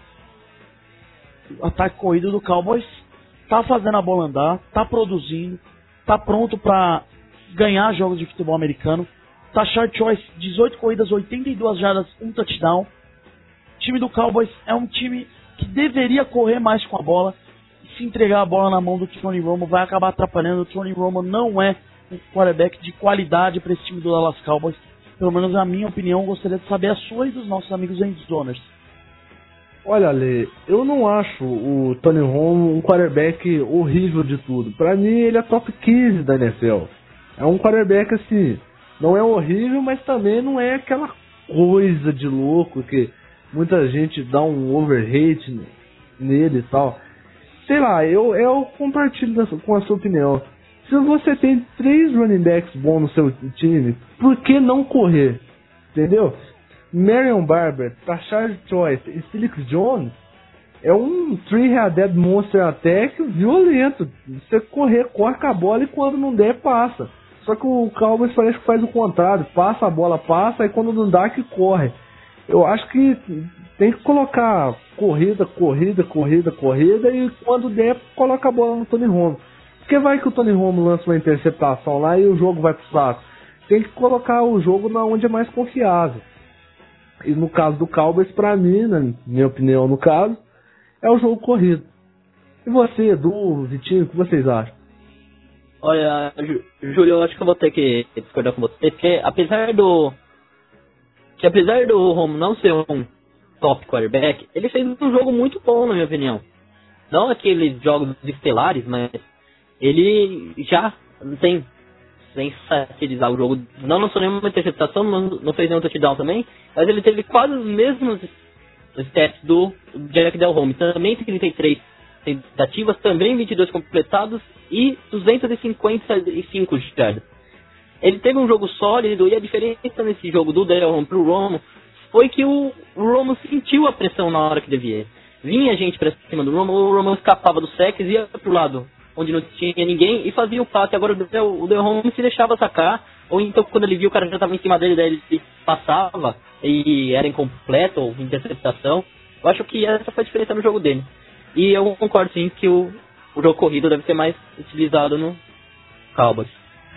B: o ataque corrido do Cowboys tá fazendo a bola andar, tá produzindo, tá pronto para ganhar jogos de futebol americano. Tashard Choice, 18 corridas, 82 jardas, 1 touchdown. O time do Cowboys é um time que deveria correr mais com a bola. E se entregar a bola na mão do Tony Romo, vai acabar atrapalhando. O Tony Romo não é um quarterback de qualidade para esse time do Dallas Cowboys. Pelo menos na minha opinião, gostaria de saber a sua e dos nossos amigos Endzoners.
C: Olha, Ale, eu não acho o Tony Romo um quarterback horrível de tudo. Pra mim, ele é top 15 da NFL. É um quarterback assim, não é horrível, mas também não é aquela coisa de louco que muita gente dá um overrate nele e tal. Sei lá, eu compartilho com a sua opinião. Se você tem 3 running backs bons no seu time, por que não correr? Entendeu? Marion Barber, Tashard Choice e Felix Jones é um three-headed monster attack violento. Você corre com a bola e quando não der, passa. Só que o Cowboys parece que faz o contrário. Passa a bola, passa, e quando não dá, que corre. Eu acho que tem que colocar corrida, e quando der, coloca a bola no Tony Romo. Porque vai que o Tony Romo lança uma interceptação lá e o jogo vai pro saco. Tem que colocar o jogo na onde é mais confiável. E no caso do Cowboys, pra mim, na minha opinião, no caso, é o jogo corrido. E você, Edu, Vitinho, o que vocês acham?
D: Olha, Júlio, eu acho que eu vou ter que discordar com você, porque apesar do Romo não ser um top quarterback, ele fez um jogo muito bom, na minha opinião. Não aqueles jogos estelares, mas ele já tem sensacionalizar o jogo. Não lançou nenhuma interceptação, não fez nenhum touchdown também, mas ele teve quase os mesmos stats do Jack Del Home. Também 33 tentativas, também 22 completados e 255 jardas. Ele teve um jogo sólido, e a diferença nesse jogo do Del Home pro Romo foi que o Romo sentiu a pressão na hora que devia. Vinha gente pra cima do Romo, o Romo escapava do sec, ia pro lado onde não tinha ninguém e fazia o passe. Agora o Del Home se deixava sacar, ou então quando ele viu o cara já estava em cima dele, daí ele passava e era incompleto ou interceptação. Eu acho que essa foi a diferença no jogo dele. E eu concordo sim que o jogo corrido deve ser mais utilizado no Cowboys.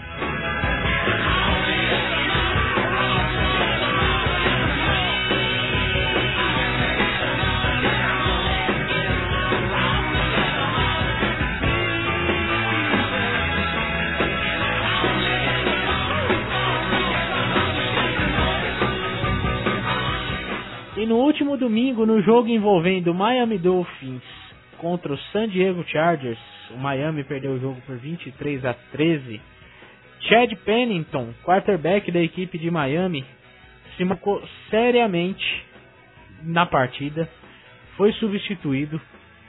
A: E no último domingo, no jogo envolvendo o Miami Dolphins contra o San Diego Chargers, o Miami perdeu o jogo por 23-13. Chad Pennington, quarterback da equipe de Miami, se machucou seriamente na partida, foi substituído.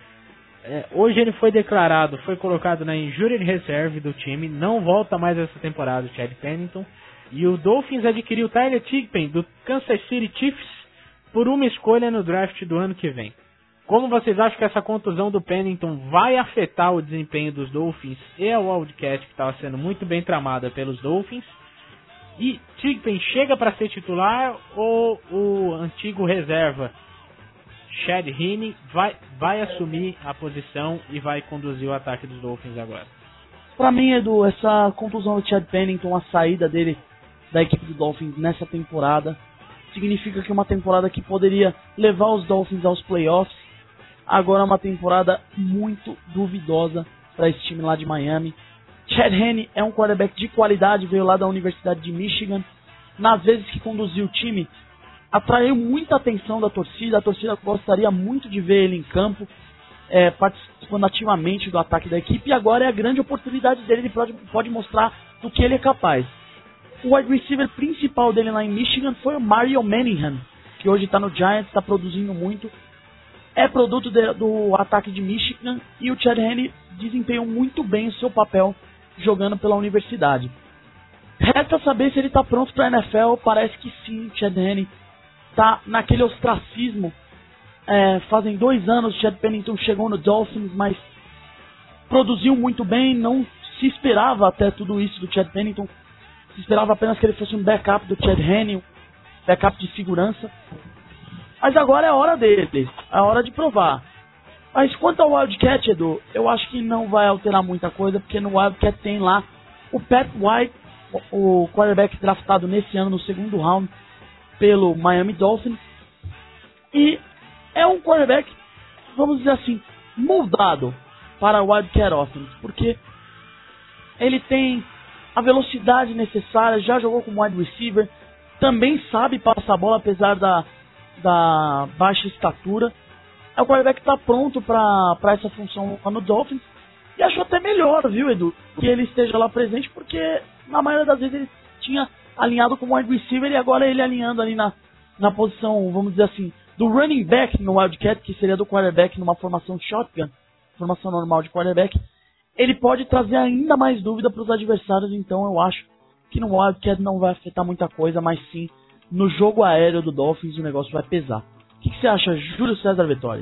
A: Hoje ele foi colocado na injured reserve do time, não volta mais essa temporada o Chad Pennington. E o Dolphins adquiriu Tyler Thigpen do Kansas City Chiefs por uma escolha no draft do ano que vem. Como vocês acham que essa contusão do Pennington vai afetar o desempenho dos Dolphins e a Wildcat, que estava sendo muito bem tramada pelos Dolphins? E Thigpen chega para ser titular, ou o antigo reserva Chad Henne vai assumir a posição e vai conduzir o ataque dos Dolphins agora?
B: Para mim, Edu, essa contusão do Chad Pennington, a saída dele da equipe do Dolphins nessa temporada, significa que uma temporada que poderia levar os Dolphins aos playoffs, agora é uma temporada muito duvidosa para esse time lá de Miami. Chad Henne é um quarterback de qualidade, veio lá da Universidade de Michigan. Nas vezes que conduziu o time, atraiu muita atenção da torcida. A torcida gostaria muito de ver ele em campo, participando ativamente do ataque da equipe. E agora é a grande oportunidade dele, ele pode mostrar do que ele é capaz. O wide receiver principal dele lá em Michigan foi o Mario Manningham, que hoje está no Giants, está produzindo muito. É produto do ataque de Michigan, e o Chad Henne desempenhou muito bem o seu papel jogando pela universidade. Resta saber se ele está pronto para a NFL. Parece que sim. O Chad Henne está naquele ostracismo. Fazem 2 anos o Chad Pennington chegou no Dolphins, mas produziu muito bem. Não se esperava até tudo isso do Chad Pennington. Se esperava apenas que ele fosse um backup do Chad Henne, um backup de segurança. Mas agora é a hora dele, é a hora de provar. Mas quanto ao Wildcat, Edu, eu acho que não vai alterar muita coisa, porque no Wildcat tem lá o Pat White, o quarterback draftado nesse ano no 2º round pelo Miami Dolphins. E é um quarterback, vamos dizer assim, moldado para o Wildcat Offense, porque ele tem a velocidade necessária, já jogou como wide receiver, também sabe passar a bola apesar da baixa estatura. É o quarterback que está pronto para essa função lá no Dolphins, e acho até melhor, viu, Edu, que ele esteja lá presente, porque na maioria das vezes ele tinha alinhado como wide receiver, e agora ele alinhando ali na posição, vamos dizer assim, do running back no Wildcat, que seria do quarterback numa formação shotgun, formação normal de quarterback, ele pode trazer ainda mais dúvida para os adversários. Então eu acho que no Wildcat não vai afetar muita coisa, mas sim no jogo aéreo do Dolphins o negócio vai pesar. O que você acha, Júlio César Vettori?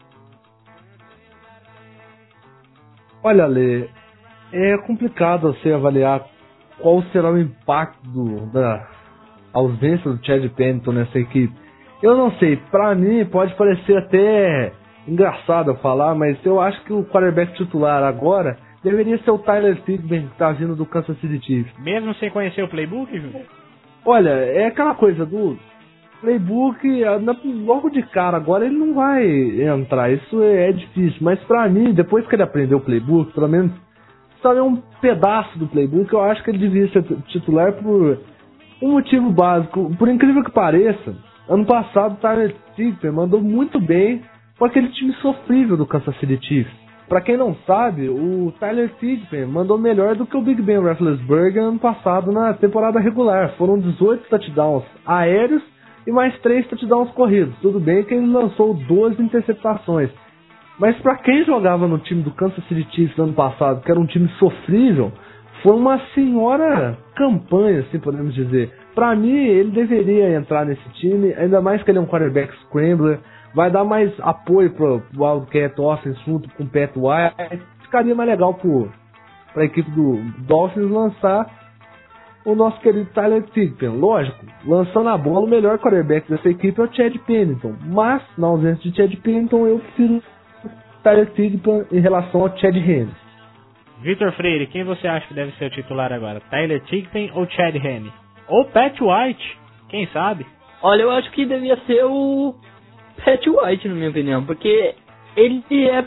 C: Olha, Lê, é complicado você avaliar qual será o impacto da ausência do Chad Pennington nessa equipe. Eu não sei, pra mim pode parecer até engraçado eu falar, mas eu acho que o quarterback titular agora deveria ser o Tyler Thigpen, que tá vindo do Kansas City Chiefs.
A: Mesmo sem conhecer o playbook, Júlio?
C: Olha, é aquela coisa do playbook, logo de cara agora ele não vai entrar, isso é difícil, mas pra mim, depois que ele aprendeu o playbook, pelo menos sabe um pedaço do playbook, eu acho que ele devia ser titular por um motivo básico. Por incrível que pareça, ano passado o Tyler Thigpen mandou muito bem com aquele time sofrível do Kansas City Chiefs. Pra quem não sabe, o Tyler Thigpen mandou melhor do que o Big Ben Roethlisberger ano passado na temporada regular. Foram 18 touchdowns aéreos e mais 3 touchdowns corridos. Tudo bem que ele lançou 12 interceptações. Mas pra quem jogava no time do Kansas City Chiefs ano passado, que era um time sofrível, foi uma senhora campanha, assim podemos dizer. Pra mim, ele deveria entrar nesse time, ainda mais que ele é um quarterback scrambler, vai dar mais apoio pro Wildcat Offense junto com o Pat White. Ficaria mais legal pra equipe do Dolphins lançar o nosso querido Tyler Thigpen. Lógico, lançando a bola, o melhor quarterback dessa equipe é o Chad Pennington. Mas, na ausência de Chad Pennington, eu prefiro Tyler Thigpen em relação ao Chad Henne.
A: Vitor Freire, quem você acha que deve ser o titular agora? Tyler Thigpen ou Chad Henne? Ou Pat White, quem sabe?
D: Olha, eu acho que devia ser o Pat White, na minha opinião, porque ele é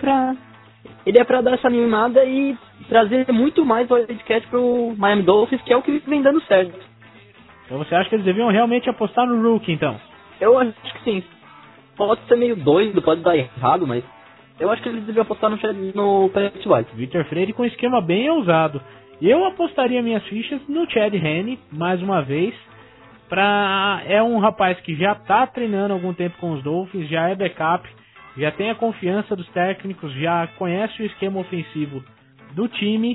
D: pra dar essa animada e trazer muito mais o Wildcat pro Miami Dolphins, que é o que vem dando certo.
A: Então você acha que eles deviam realmente apostar no rookie, então?
D: Eu acho que sim. Pode ser meio doido, pode dar errado, mas eu acho que eles deviam apostar no Pat White.
A: Vitor Freire com um esquema bem ousado. Eu apostaria minhas fichas no Chad Henne, mais uma vez. É um rapaz que já está treinando há algum tempo com os Dolphins, já é backup, já tem a confiança dos técnicos, já conhece o esquema ofensivo do time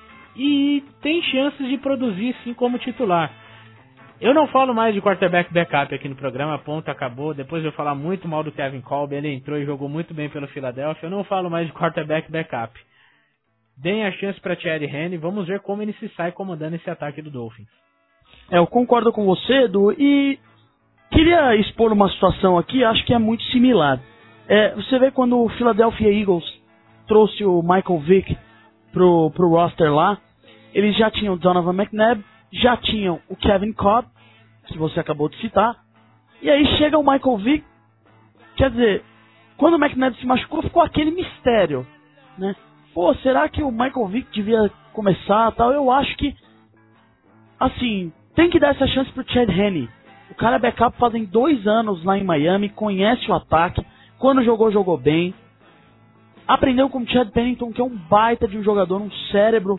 A: e tem chances de produzir sim como titular. Eu não falo mais de quarterback backup aqui no programa, ponto, acabou. Depois eu falar muito mal do Kevin Kolb, ele entrou e jogou muito bem pelo Philadelphia. Eu não falo mais de quarterback backup. Deem a chance para Chad Henne, vamos ver como ele se sai comandando esse ataque do Dolphins.
B: Eu concordo com você, Edu, e queria expor uma situação aqui, acho que é muito similar. Você vê quando o Philadelphia Eagles trouxe o Michael Vick pro roster lá, eles já tinham o Donovan McNabb, já tinham o Kevin Kolb, que você acabou de citar, e aí chega o Michael Vick, quer dizer, quando o McNabb se machucou, ficou aquele mistério, né? Pô, será que o Michael Vick devia começar tal? Eu acho que, assim, tem que dar essa chance pro Chad Henne. O cara é backup fazem 2 anos lá em Miami, conhece o ataque, quando jogou bem, aprendeu com o Chad Pennington, que é um baita de um jogador, um cérebro,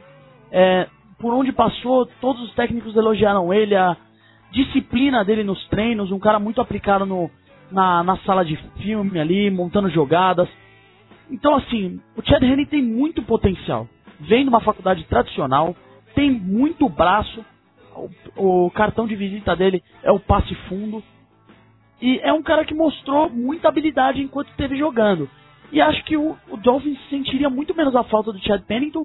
B: por onde passou, todos os técnicos elogiaram ele, a disciplina dele nos treinos, um cara muito aplicado na sala de filme ali, montando jogadas. Então, assim, o Chad Henne tem muito potencial. Vem de uma faculdade tradicional, tem muito braço, o cartão de visita dele é o passe fundo, e é um cara que mostrou muita habilidade enquanto esteve jogando. E acho que o Dolphins sentiria muito menos a falta do Chad Pennington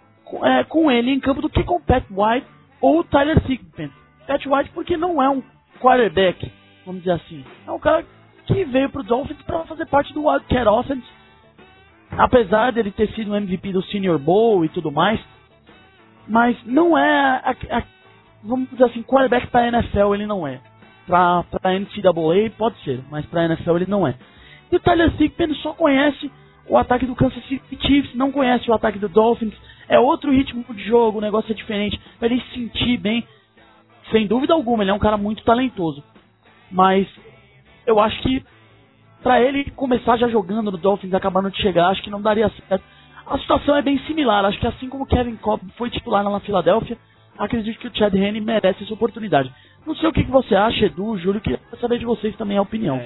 B: com ele em campo do que com o Pat White ou o Tyler Thigpen. Pat White porque não é um quarterback, vamos dizer assim. É um cara que veio pro Dolphins para fazer parte do Wildcat Offense, apesar dele ter sido o MVP do Senior Bowl e tudo mais. Mas não é, vamos dizer assim, quarterback para NFL ele não é. Para NCAA pode ser, mas para NFL ele não é. E o Tyler Thigpen só conhece o ataque do Kansas City Chiefs, não conhece o ataque do Dolphins. É outro ritmo de jogo, o negócio é diferente. Para ele se sentir bem, sem dúvida alguma, ele é um cara muito talentoso. Mas eu acho que para ele começar já jogando no Dolphins, acabando de chegar, acho que não daria certo. A situação é bem similar, acho que assim como o Kevin Kolb foi titular na Filadélfia, acredito que o Chad Henne merece essa oportunidade. Não sei o que você acha, Edu, Júlio, queria saber de vocês também a opinião.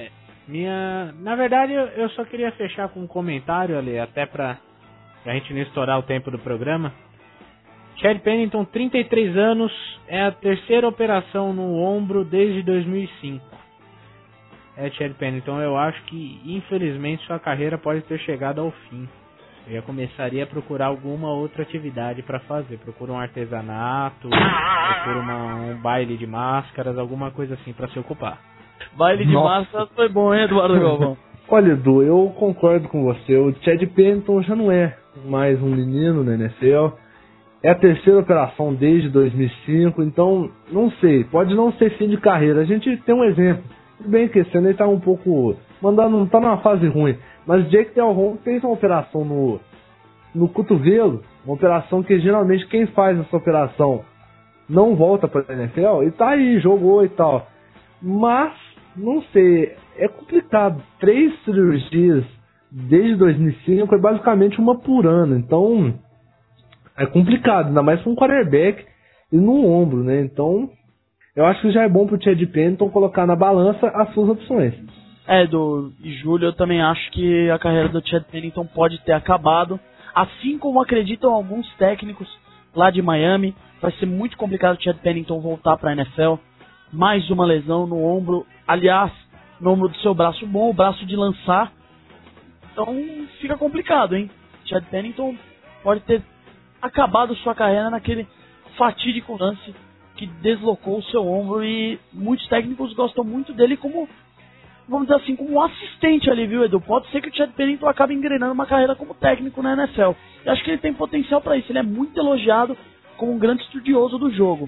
A: Na verdade, eu só queria fechar com um comentário, Ale, até pra a gente não estourar o tempo do programa. Chad Pennington, 33 anos, é a terceira operação no ombro desde 2005. Chad Pennington, eu acho que, infelizmente, sua carreira pode ter chegado ao fim. Eu já começaria a procurar alguma outra atividade para fazer. Procura um artesanato, procura um baile de máscaras, alguma coisa assim para se ocupar.
B: Baile de máscaras foi bom, hein, Eduardo Galvão?
C: Olha, Edu, eu concordo com você. O Chad Pennington já não é mais um menino na NFL. É a terceira operação desde 2005, então, não sei, pode não ser fim de carreira. A gente tem um exemplo. Tudo bem que esse ano ele tá um pouco... não tá numa fase ruim. Mas Jake Del Ron fez uma operação no cotovelo, uma operação que geralmente quem faz essa operação não volta pra NFL, e tá aí, jogou e tal. Mas, não sei, é complicado. 3 cirurgias desde 2005 é basicamente uma por ano, então é complicado, ainda mais com um quarterback e no ombro, né? Então, eu acho que já é bom pro Chad Pennington colocar na balança as suas opções.
B: E Júlio, eu também acho que a carreira do Chad Pennington pode ter acabado, assim como acreditam alguns técnicos lá de Miami. Vai ser muito complicado o Chad Pennington voltar para a NFL. Mais uma lesão no ombro, aliás, no ombro do seu braço bom, o braço de lançar. Então fica complicado, hein? Chad Pennington pode ter acabado sua carreira naquele fatídico lance que deslocou o seu ombro, e muitos técnicos gostam muito dele como, vamos dizer assim, como um assistente ali, viu, Edu? Pode ser que o Chad Pennington acabe engrenando uma carreira como técnico na NFL. Eu acho que ele tem potencial para isso. Ele é muito elogiado como um grande estudioso do jogo.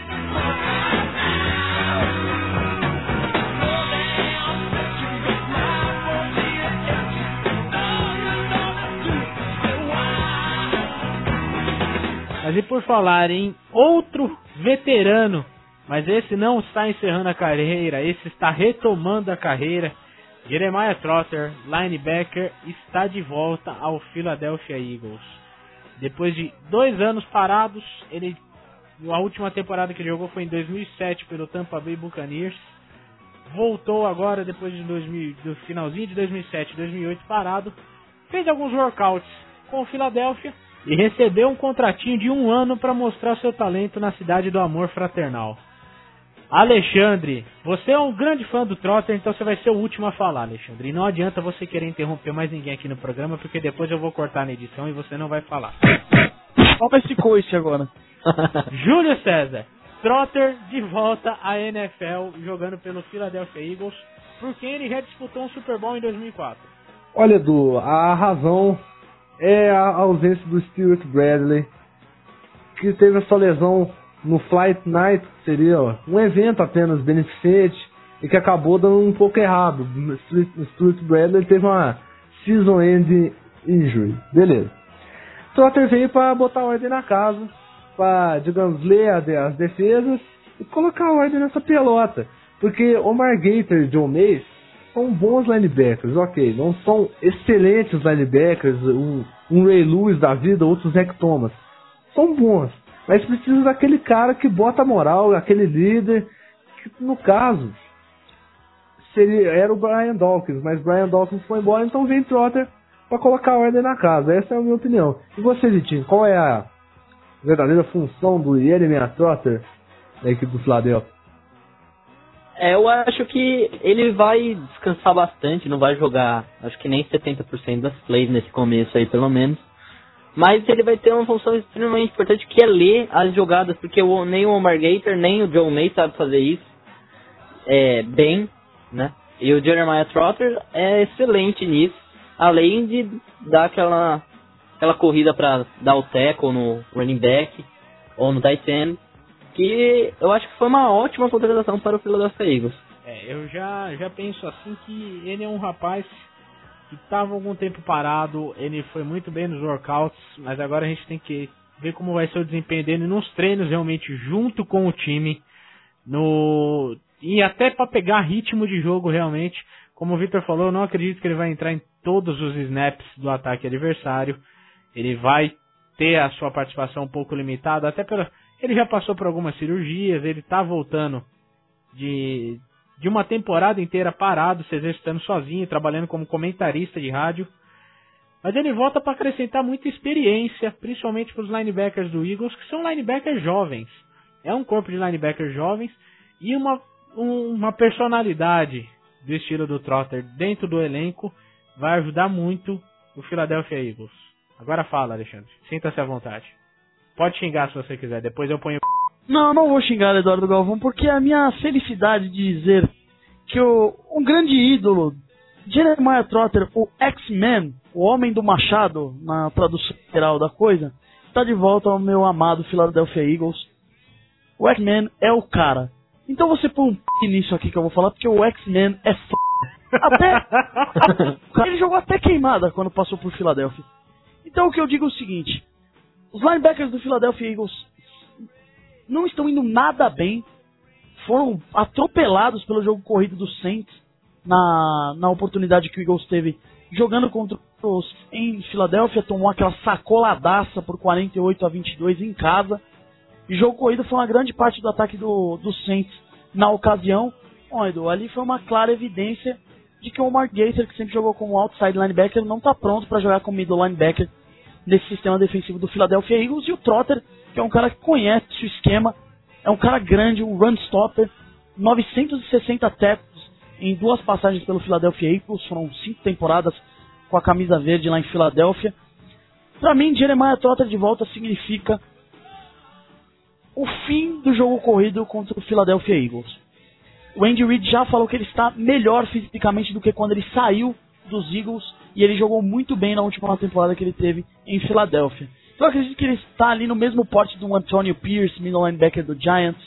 A: Mas e por falar em outro veterano, mas esse não está encerrando a carreira, esse está retomando a carreira, Jeremiah Trotter, linebacker, está de volta ao Philadelphia Eagles. Depois de 2 anos parados, a última temporada que ele jogou foi em 2007 pelo Tampa Bay Buccaneers. Voltou agora, depois do finalzinho de 2007, 2008 parado. Fez alguns workouts com o Philadelphia e recebeu um contratinho de 1 ano para mostrar seu talento na cidade do amor fraternal. Alexandre, você é um grande fã do Trotter, então você vai ser o último a falar, Alexandre. E não adianta você querer interromper mais ninguém aqui no programa, porque depois eu vou cortar na edição e você não vai falar.
B: Toma esse coice agora.
A: Júlio César, Trotter de volta à NFL, jogando pelo Philadelphia Eagles, por quem ele já disputou um Super Bowl em 2004.
C: Olha, Edu, a razão é a ausência do Stuart Bradley, que teve a sua lesão no Flight Night, que seria um evento apenas beneficente, e que acabou dando um pouco errado. O Stuart Bradley teve uma season end injury. Beleza. Trotter veio para botar ordem na casa, para, digamos, ler as defesas e colocar ordem nessa pelota. Porque Omar Gator e Joe Mace são bons linebackers, ok. Não são excelentes linebackers, um Ray Lewis da vida, outro Zach Thomas. São bons, mas precisa daquele cara que bota a moral, aquele líder, que no caso era o Brian Dawkins, mas Brian Dawkins foi embora, então vem Trotter para colocar ordem na casa. Essa é a minha opinião. E você, Vitinho, qual é a verdadeira função do Jeremiah Trotter da equipe do Philadelphia?
D: Eu acho que ele vai descansar bastante, não vai jogar, acho que nem 70% das plays nesse começo aí, pelo menos. Mas ele vai ter uma função extremamente importante, que é ler as jogadas, porque nem o Omar Gator, nem o Joe May sabe fazer isso bem, né? E o Jeremiah Trotter é excelente nisso, além de dar aquela corrida para dar o tackle no running back ou no tight end, que eu acho que foi uma ótima contratação para o Philadelphia Eagles.
A: Eu já penso assim que ele é um rapaz que estava algum tempo parado, ele foi muito bem nos workouts, mas agora a gente tem que ver como vai ser o desempenho dele nos treinos realmente junto com o time, e até para pegar ritmo de jogo realmente. Como o Victor falou, eu não acredito que ele vai entrar em todos os snaps do ataque adversário, ele vai ter a sua participação um pouco limitada, até ele já passou por algumas cirurgias, ele está voltando de uma temporada inteira parado, se exercitando sozinho, trabalhando como comentarista de rádio. Mas ele volta para acrescentar muita experiência, principalmente para os linebackers do Eagles, que são linebackers jovens. É um corpo de linebackers jovens e uma personalidade do estilo do Trotter dentro do elenco vai ajudar muito o Philadelphia Eagles. Agora fala, Alexandre. Sinta-se à vontade. Pode xingar se você quiser, depois eu ponho...
B: Não vou xingar Eduardo Galvão, porque é a minha felicidade de dizer que um grande ídolo, Jeremiah Trotter, o X-Men, o Homem do Machado, na tradução geral da coisa, está de volta ao meu amado Philadelphia Eagles. O X-Men é o cara. Então você põe um p nisso aqui que eu vou falar, porque o X-Men é f***. Ele jogou até queimada quando passou por Philadelphia. Então o que eu digo é o seguinte: os linebackers do Philadelphia Eagles não estão indo nada bem. Foram atropelados pelo jogo corrido do Saints na oportunidade que o Eagles teve jogando contra os em Filadélfia. Tomou aquela sacoladaça por 48-22 em casa. E jogo corrido foi uma grande parte do ataque do Saints na ocasião. Bom, Edu, ali foi uma clara evidência de que o Mark Gaither, que sempre jogou como outside linebacker, não está pronto para jogar como middle linebacker nesse sistema defensivo do Philadelphia Eagles. E o Trotter, que é um cara que conhece o esquema, é um cara grande, um run stopper, 960 tackles em 2 passagens pelo Philadelphia Eagles, foram 5 temporadas com a camisa verde lá em Filadélfia. Para mim, Jeremiah Trotter de volta significa o fim do jogo corrido contra o Philadelphia Eagles. O Andy Reid já falou que ele está melhor fisicamente do que quando ele saiu dos Eagles, e ele jogou muito bem na última temporada que ele teve em Filadélfia. Eu acredito que ele está ali no mesmo porte do Antonio Pierce, middle linebacker do Giants.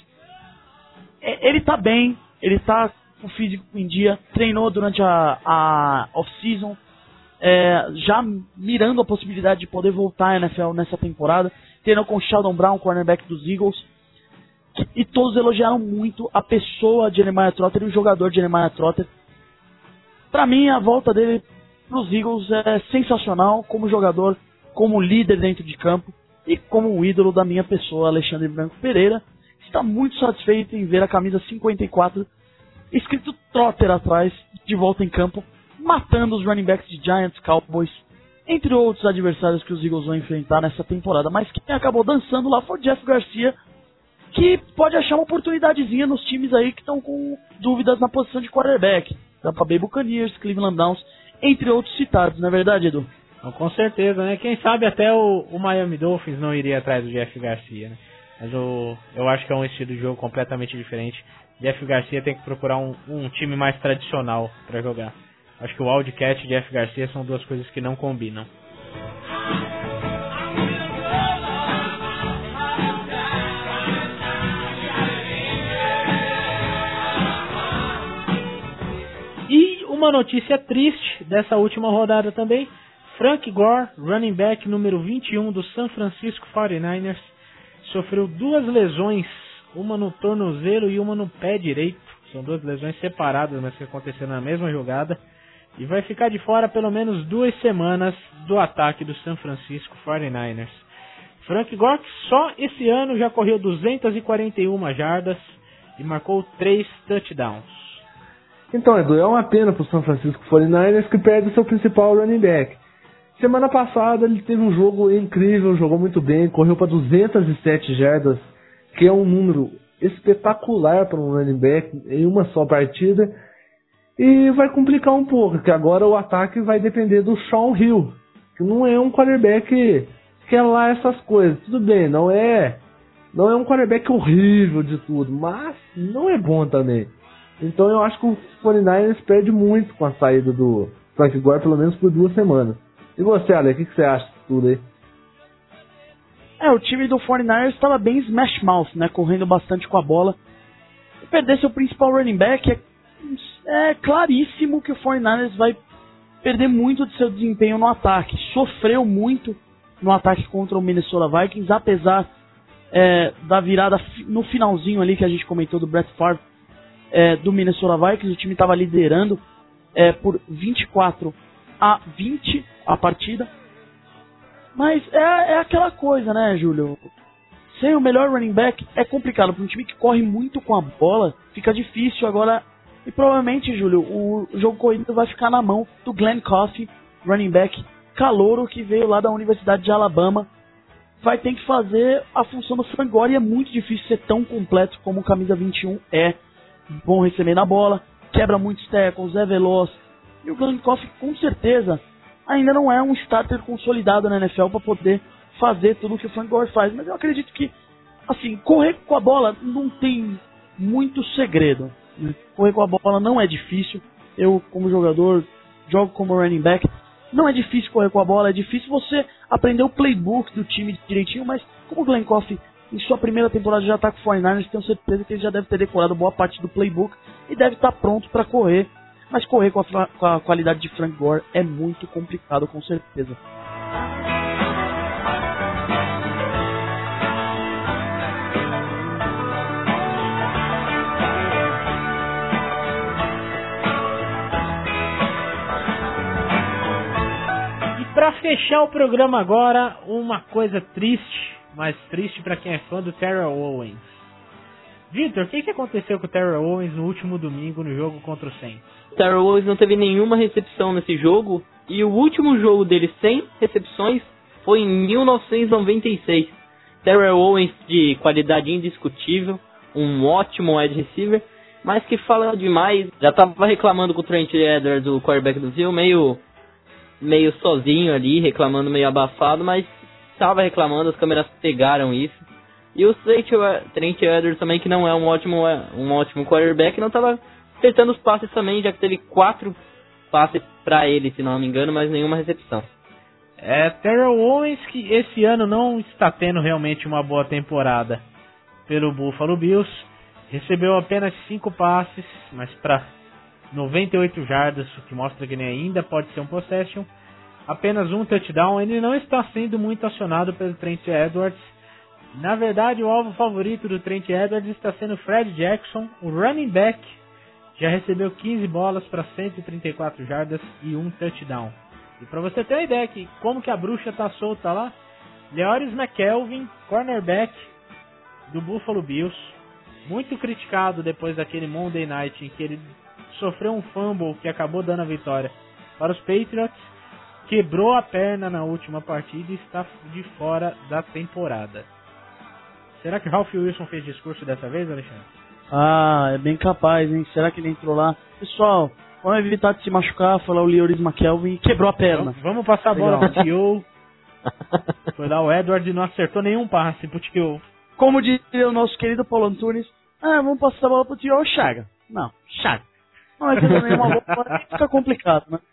B: Ele está bem, ele está com o físico em dia, treinou durante a off-season, já mirando a possibilidade de poder voltar à NFL nessa temporada. Treinou com o Sheldon Brown, cornerback dos Eagles. E todos elogiaram muito a pessoa de Jeremiah Trotter e o jogador de Jeremiah Trotter. Pra mim, a volta dele pros Eagles é sensacional como jogador, como líder dentro de campo e como um ídolo da minha pessoa, Alexandre Branco Pereira. Está muito satisfeito em ver a camisa 54 escrito Trotter atrás, de volta em campo, matando os running backs de Giants, Cowboys, entre outros adversários que os Eagles vão enfrentar nessa temporada. Mas quem acabou dançando lá foi o Jeff Garcia, que pode achar uma oportunidadezinha nos times aí que estão com dúvidas na posição de quarterback. Tampa Bay Buccaneers, Cleveland Browns, entre outros citados, não é verdade, Edu?
A: Não, com certeza, né? Quem sabe até o Miami Dolphins não iria atrás do Jeff Garcia, né? Mas eu acho que é um estilo de jogo completamente diferente. Jeff Garcia tem que procurar um time mais tradicional para jogar. Acho que o Wildcat e Jeff Garcia são 2 coisas que não combinam. E uma notícia triste dessa última rodada também: Frank Gore, running back número 21 do San Francisco 49ers, sofreu 2 lesões, uma no tornozelo e uma no pé direito. São 2 lesões separadas, mas que aconteceram na mesma jogada. E vai ficar de fora pelo menos 2 semanas do ataque do San Francisco 49ers. Frank Gore, que só esse ano já correu 241 jardas e marcou 3 touchdowns.
C: Então, Edu, é uma pena pro San Francisco 49ers que perde o seu principal running back. Semana passada ele teve um jogo incrível, jogou muito bem, correu para 207 jardas, que é um número espetacular para um running back em uma só partida. E vai complicar um pouco, porque agora o ataque vai depender do Shaun Hill, que não é um quarterback que é lá essas coisas. Tudo bem, não é um quarterback horrível de tudo, mas não é bom também. Então eu acho que o 49ers perde muito com a saída do Frank Gore, pelo menos por 2 semanas. E você, Ale, o que você acha de tudo aí?
B: O time do 49ers estava bem smash mouth, né, correndo bastante com a bola. E perder seu principal running back é claríssimo que o 49ers vai perder muito de seu desempenho no ataque. Sofreu muito no ataque contra o Minnesota Vikings, apesar da virada no finalzinho ali que a gente comentou do Brett Favre do Minnesota Vikings. O time estava liderando por 24-20 a partida. Mas é aquela coisa, né, Júlio? Sem o melhor running back é complicado. Para um time que corre muito com a bola, fica difícil. Agora, E provavelmente, Júlio, o jogo corrido vai ficar na mão do Glenn Coffey, running back calouro que veio lá da Universidade de Alabama. Vai ter que fazer a função do Frank Gore e é muito difícil ser tão completo como o camisa 21 é. Bom receber na bola, quebra muitos tackles, é veloz. E o Glenn Coffey, com certeza, ainda não é um starter consolidado na NFL para poder fazer tudo o que o Frank Gore faz. Mas eu acredito que, assim, correr com a bola não tem muito segredo. Né? Correr com a bola não é difícil. Eu, como jogador, jogo como running back. Não é difícil correr com a bola, é difícil você aprender o playbook do time direitinho, mas como o Glenn Coffey em sua primeira temporada já está com o 49ers, tenho certeza que ele já deve ter decorado boa parte do playbook e deve estar pronto para correr. Mas correr com a qualidade de Frank Gore é muito complicado, com certeza.
A: Pra fechar o programa agora, uma coisa triste, mas triste pra quem é fã do Terrell Owens. Vitor, o que aconteceu com o Terrell Owens no último domingo no jogo contra o Saints?
D: O Terrell Owens não teve nenhuma recepção nesse jogo, e o último jogo dele sem recepções foi em 1996. Terrell Owens de qualidade indiscutível, um ótimo wide receiver, mas que fala demais. Já tava reclamando com o Trent Edwards, o quarterback do Zil, meio sozinho ali, reclamando meio abafado, mas estava reclamando, as câmeras pegaram isso. E o Trent Edwards também, que não é um ótimo quarterback, não estava acertando os passes também, já que teve 4 passes para ele, se não me engano, mas nenhuma recepção.
A: Terrell Owens, que esse ano não está tendo realmente uma boa temporada pelo Buffalo Bills, recebeu apenas 5 passes, mas para 98 jardas, o que mostra que ele ainda pode ser um possession, apenas um touchdown. Ele não está sendo muito acionado pelo Trent Edwards. Na verdade, o alvo favorito do Trent Edwards está sendo Fred Jackson, o running back. Já recebeu 15 bolas para 134 jardas e um touchdown. E para você ter uma ideia que como que a bruxa está solta lá, Leoris McKelvin, cornerback do Buffalo Bills, muito criticado depois daquele Monday Night em que ele sofreu um fumble que acabou dando a vitória para os Patriots, quebrou a perna na última partida e está de fora da temporada. Será que Ralph Wilson fez discurso dessa vez, Alexandre?
B: É bem capaz, hein? Será que ele entrou lá? Pessoal, vamos evitar de se machucar, falar o Leoris McKelvin e quebrou a perna.
A: Vamos passar a bola pro T.O. Foi lá o Edward e não acertou nenhum passe pro T.O.
B: Como diria o nosso querido Paulo Antunes, vamos passar a bola pro T.O. Chaga. Não, Chaga. Não é que também uma bola, fica complicado, né?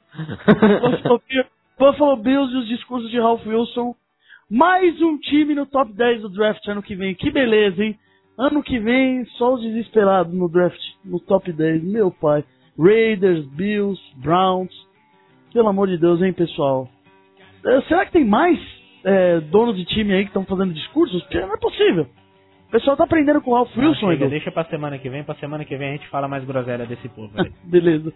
B: Buffalo Bills e os discursos de Ralph Wilson. Mais um time no top 10 do draft ano que vem. Que beleza, hein? Ano que vem, só os desesperados no draft, no top 10. Meu pai. Raiders, Bills, Browns. Pelo amor de Deus, hein, pessoal? Será que tem mais donos de time aí que estão fazendo discursos? Porque não é possível. O pessoal tá aprendendo com o Ralph Wilson,
A: chega, deixa pra semana que vem a gente fala mais groselha desse povo.
B: Beleza.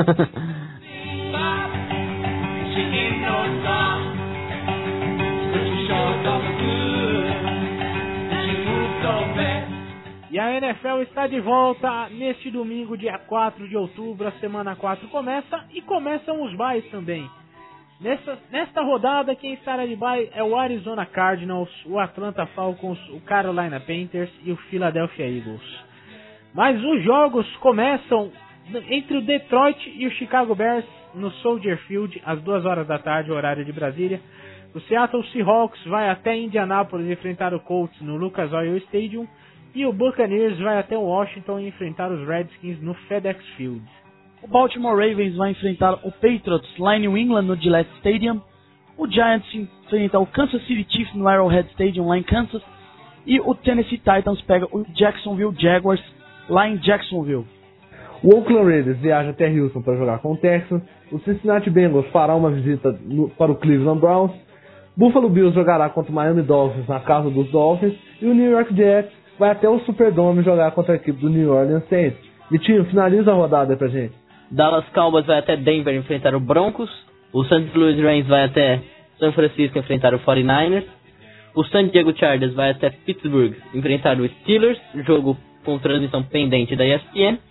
A: E a NFL está de volta neste domingo, dia 4 de outubro. A semana 4 começa e começam os byes também. Nesta rodada, quem estará de bye é o Arizona Cardinals, o Atlanta Falcons, o Carolina Panthers e o Philadelphia Eagles. Mas os jogos começam entre o Detroit e o Chicago Bears no Soldier Field, às 2 horas da tarde, horário de Brasília. O Seattle Seahawks vai até Indianápolis enfrentar o Colts no Lucas Oil Stadium. E o Buccaneers vai até Washington enfrentar os Redskins no FedEx Field.
B: O Baltimore Ravens vai enfrentar o Patriots lá em New England no Gillette Stadium. O Giants enfrenta o Kansas City Chiefs no Arrowhead Stadium lá em Kansas. E o Tennessee Titans pega o Jacksonville Jaguars lá em Jacksonville.
C: O Oakland Raiders viaja até Houston para jogar com o Texans. O Cincinnati Bengals fará uma visita para o Cleveland Browns. Buffalo Bills jogará contra o Miami Dolphins na casa dos Dolphins. E o New York Jets vai até o Superdome jogar contra a equipe do New Orleans Saints. Vitinho, finaliza a rodada aí pra gente.
D: Dallas Cowboys vai até Denver enfrentar o Broncos. O St. Louis Rams vai até São Francisco enfrentar o 49ers. O San Diego Chargers vai até Pittsburgh enfrentar o Steelers, jogo com transmissão pendente da ESPN.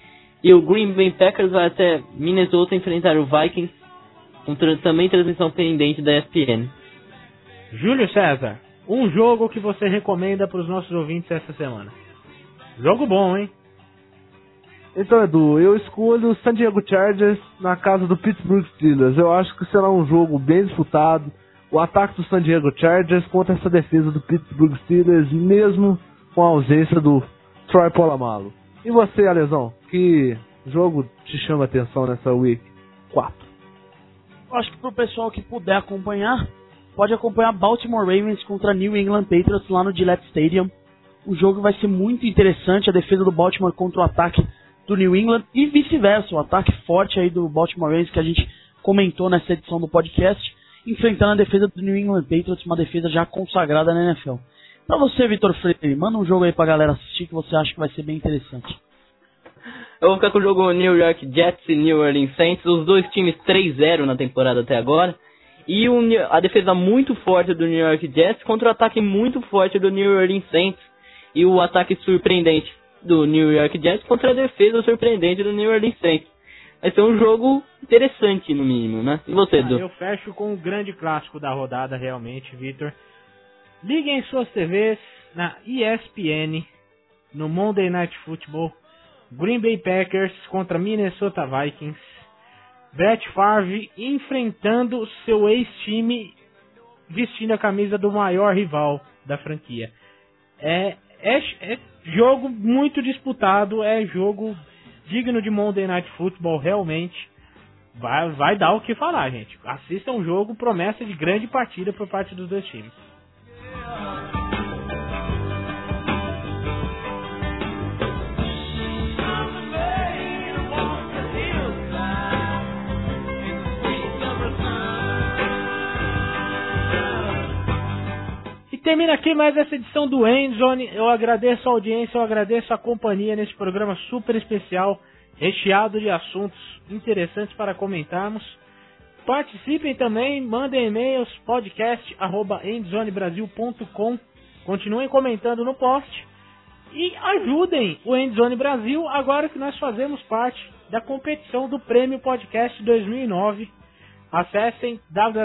D: E o Green Bay Packers vai até Minnesota enfrentar o Vikings, com também transmissão pendente da ESPN.
A: Júlio César, um jogo que você recomenda para os nossos ouvintes essa semana? Jogo bom, hein?
C: Então, Edu, eu escolho o San Diego Chargers na casa do Pittsburgh Steelers. Eu acho que será um jogo bem disputado. O ataque do San Diego Chargers contra essa defesa do Pittsburgh Steelers, mesmo com a ausência do Troy Polamalu. E você, Alesão, que jogo te chama a atenção nessa Week 4?
B: Eu acho que pro pessoal que puder acompanhar, pode acompanhar Baltimore Ravens contra New England Patriots lá no Gillette Stadium. O jogo vai ser muito interessante, a defesa do Baltimore contra o ataque do New England e vice-versa, o ataque forte aí do Baltimore Ravens que a gente comentou nessa edição do podcast, enfrentando a defesa do New England Patriots, uma defesa já consagrada na NFL. Pra você, Vitor Freire, manda um jogo aí pra galera assistir que você acha que vai ser bem interessante.
D: Eu vou ficar com o jogo New York Jets e New Orleans Saints, os dois times 3-0 na temporada até agora, e a defesa muito forte do New York Jets contra o ataque muito forte do New Orleans Saints, e o ataque surpreendente do New York Jets contra a defesa surpreendente do New Orleans Saints. Vai ser um jogo interessante, no mínimo, né? E você, Edu?
A: Eu fecho com o grande clássico da rodada, realmente, Vitor. Liguem suas TVs na ESPN, no Monday Night Football, Green Bay Packers contra Minnesota Vikings, Brett Favre enfrentando seu ex-time vestindo a camisa do maior rival da franquia. É jogo muito disputado, é jogo digno de Monday Night Football, realmente. Vai dar o que falar, gente. Assistam um jogo, promessa de grande partida por parte dos dois times. Termina aqui mais essa edição do Endzone. Eu agradeço a audiência, eu agradeço a companhia nesse programa super especial, recheado de assuntos interessantes para comentarmos. Participem também, mandem e-mails, podcast@endzonebrasil.com. Continuem comentando no post e ajudem o Endzone Brasil agora que nós fazemos parte da competição do Prêmio Podcast 2009. Acessem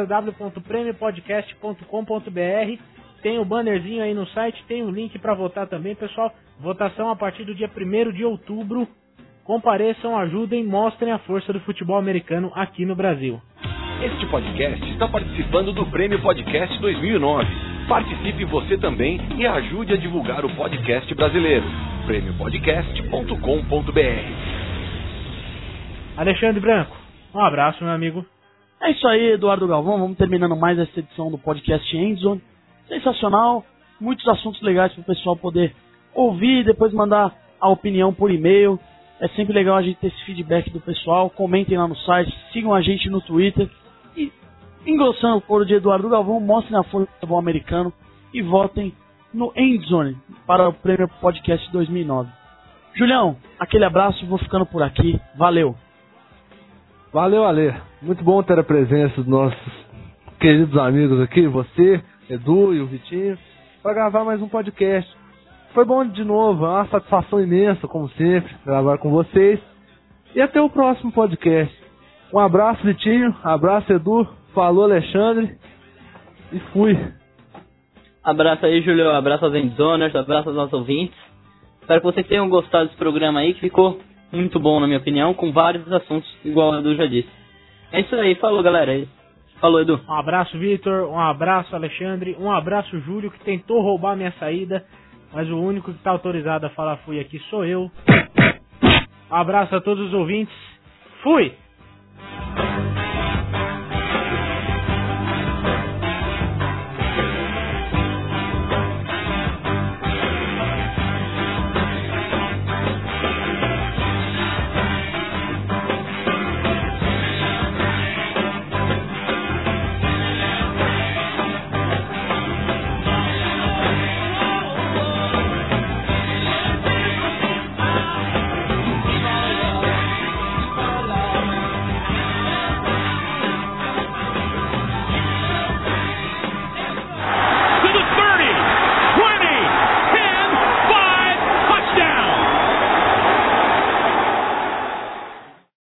A: www.premiopodcast.com.br. Tem o bannerzinho aí no site, tem o link para votar também, pessoal. Votação a partir do dia 1º de outubro. Compareçam, ajudem, mostrem a força do futebol americano aqui no Brasil.
E: Este podcast está participando do Prêmio Podcast 2009. Participe você também e ajude a divulgar o podcast brasileiro. premiopodcast.com.br.
A: Alexandre Branco, um abraço, meu amigo.
B: É isso aí, Eduardo Galvão. Vamos terminando mais essa edição do podcast Endzone. Sensacional, muitos assuntos legais para o pessoal poder ouvir e depois mandar a opinião por e-mail. É sempre legal a gente ter esse feedback do pessoal. Comentem lá no site, sigam a gente no Twitter e, engrossando o coro de Eduardo Galvão, mostrem a força do futebol americano e votem no Endzone para o Prêmio Podcast 2009. Julião, aquele abraço, vou ficando por aqui. Valeu!
C: Valeu, Ale. Muito bom ter a presença dos nossos queridos amigos aqui, você, Edu e o Vitinho, para gravar mais um podcast. Foi bom de novo, é uma satisfação imensa, como sempre, gravar com vocês. E até o próximo podcast. Um abraço, Vitinho, abraço, Edu, falou, Alexandre, e fui.
D: Abraço aí, Julio, abraço aos Endzoners, abraço aos nossos ouvintes. Espero que vocês tenham gostado desse programa aí, que ficou muito bom, na minha opinião, com vários assuntos, igual o Edu já disse. É isso aí, falou, galera. Falou, Edu.
A: Um abraço, Vitor. Um abraço, Alexandre. Um abraço, Júlio, que tentou roubar minha saída, mas o único que está autorizado a falar fui aqui sou eu. Um abraço a todos os ouvintes. Fui!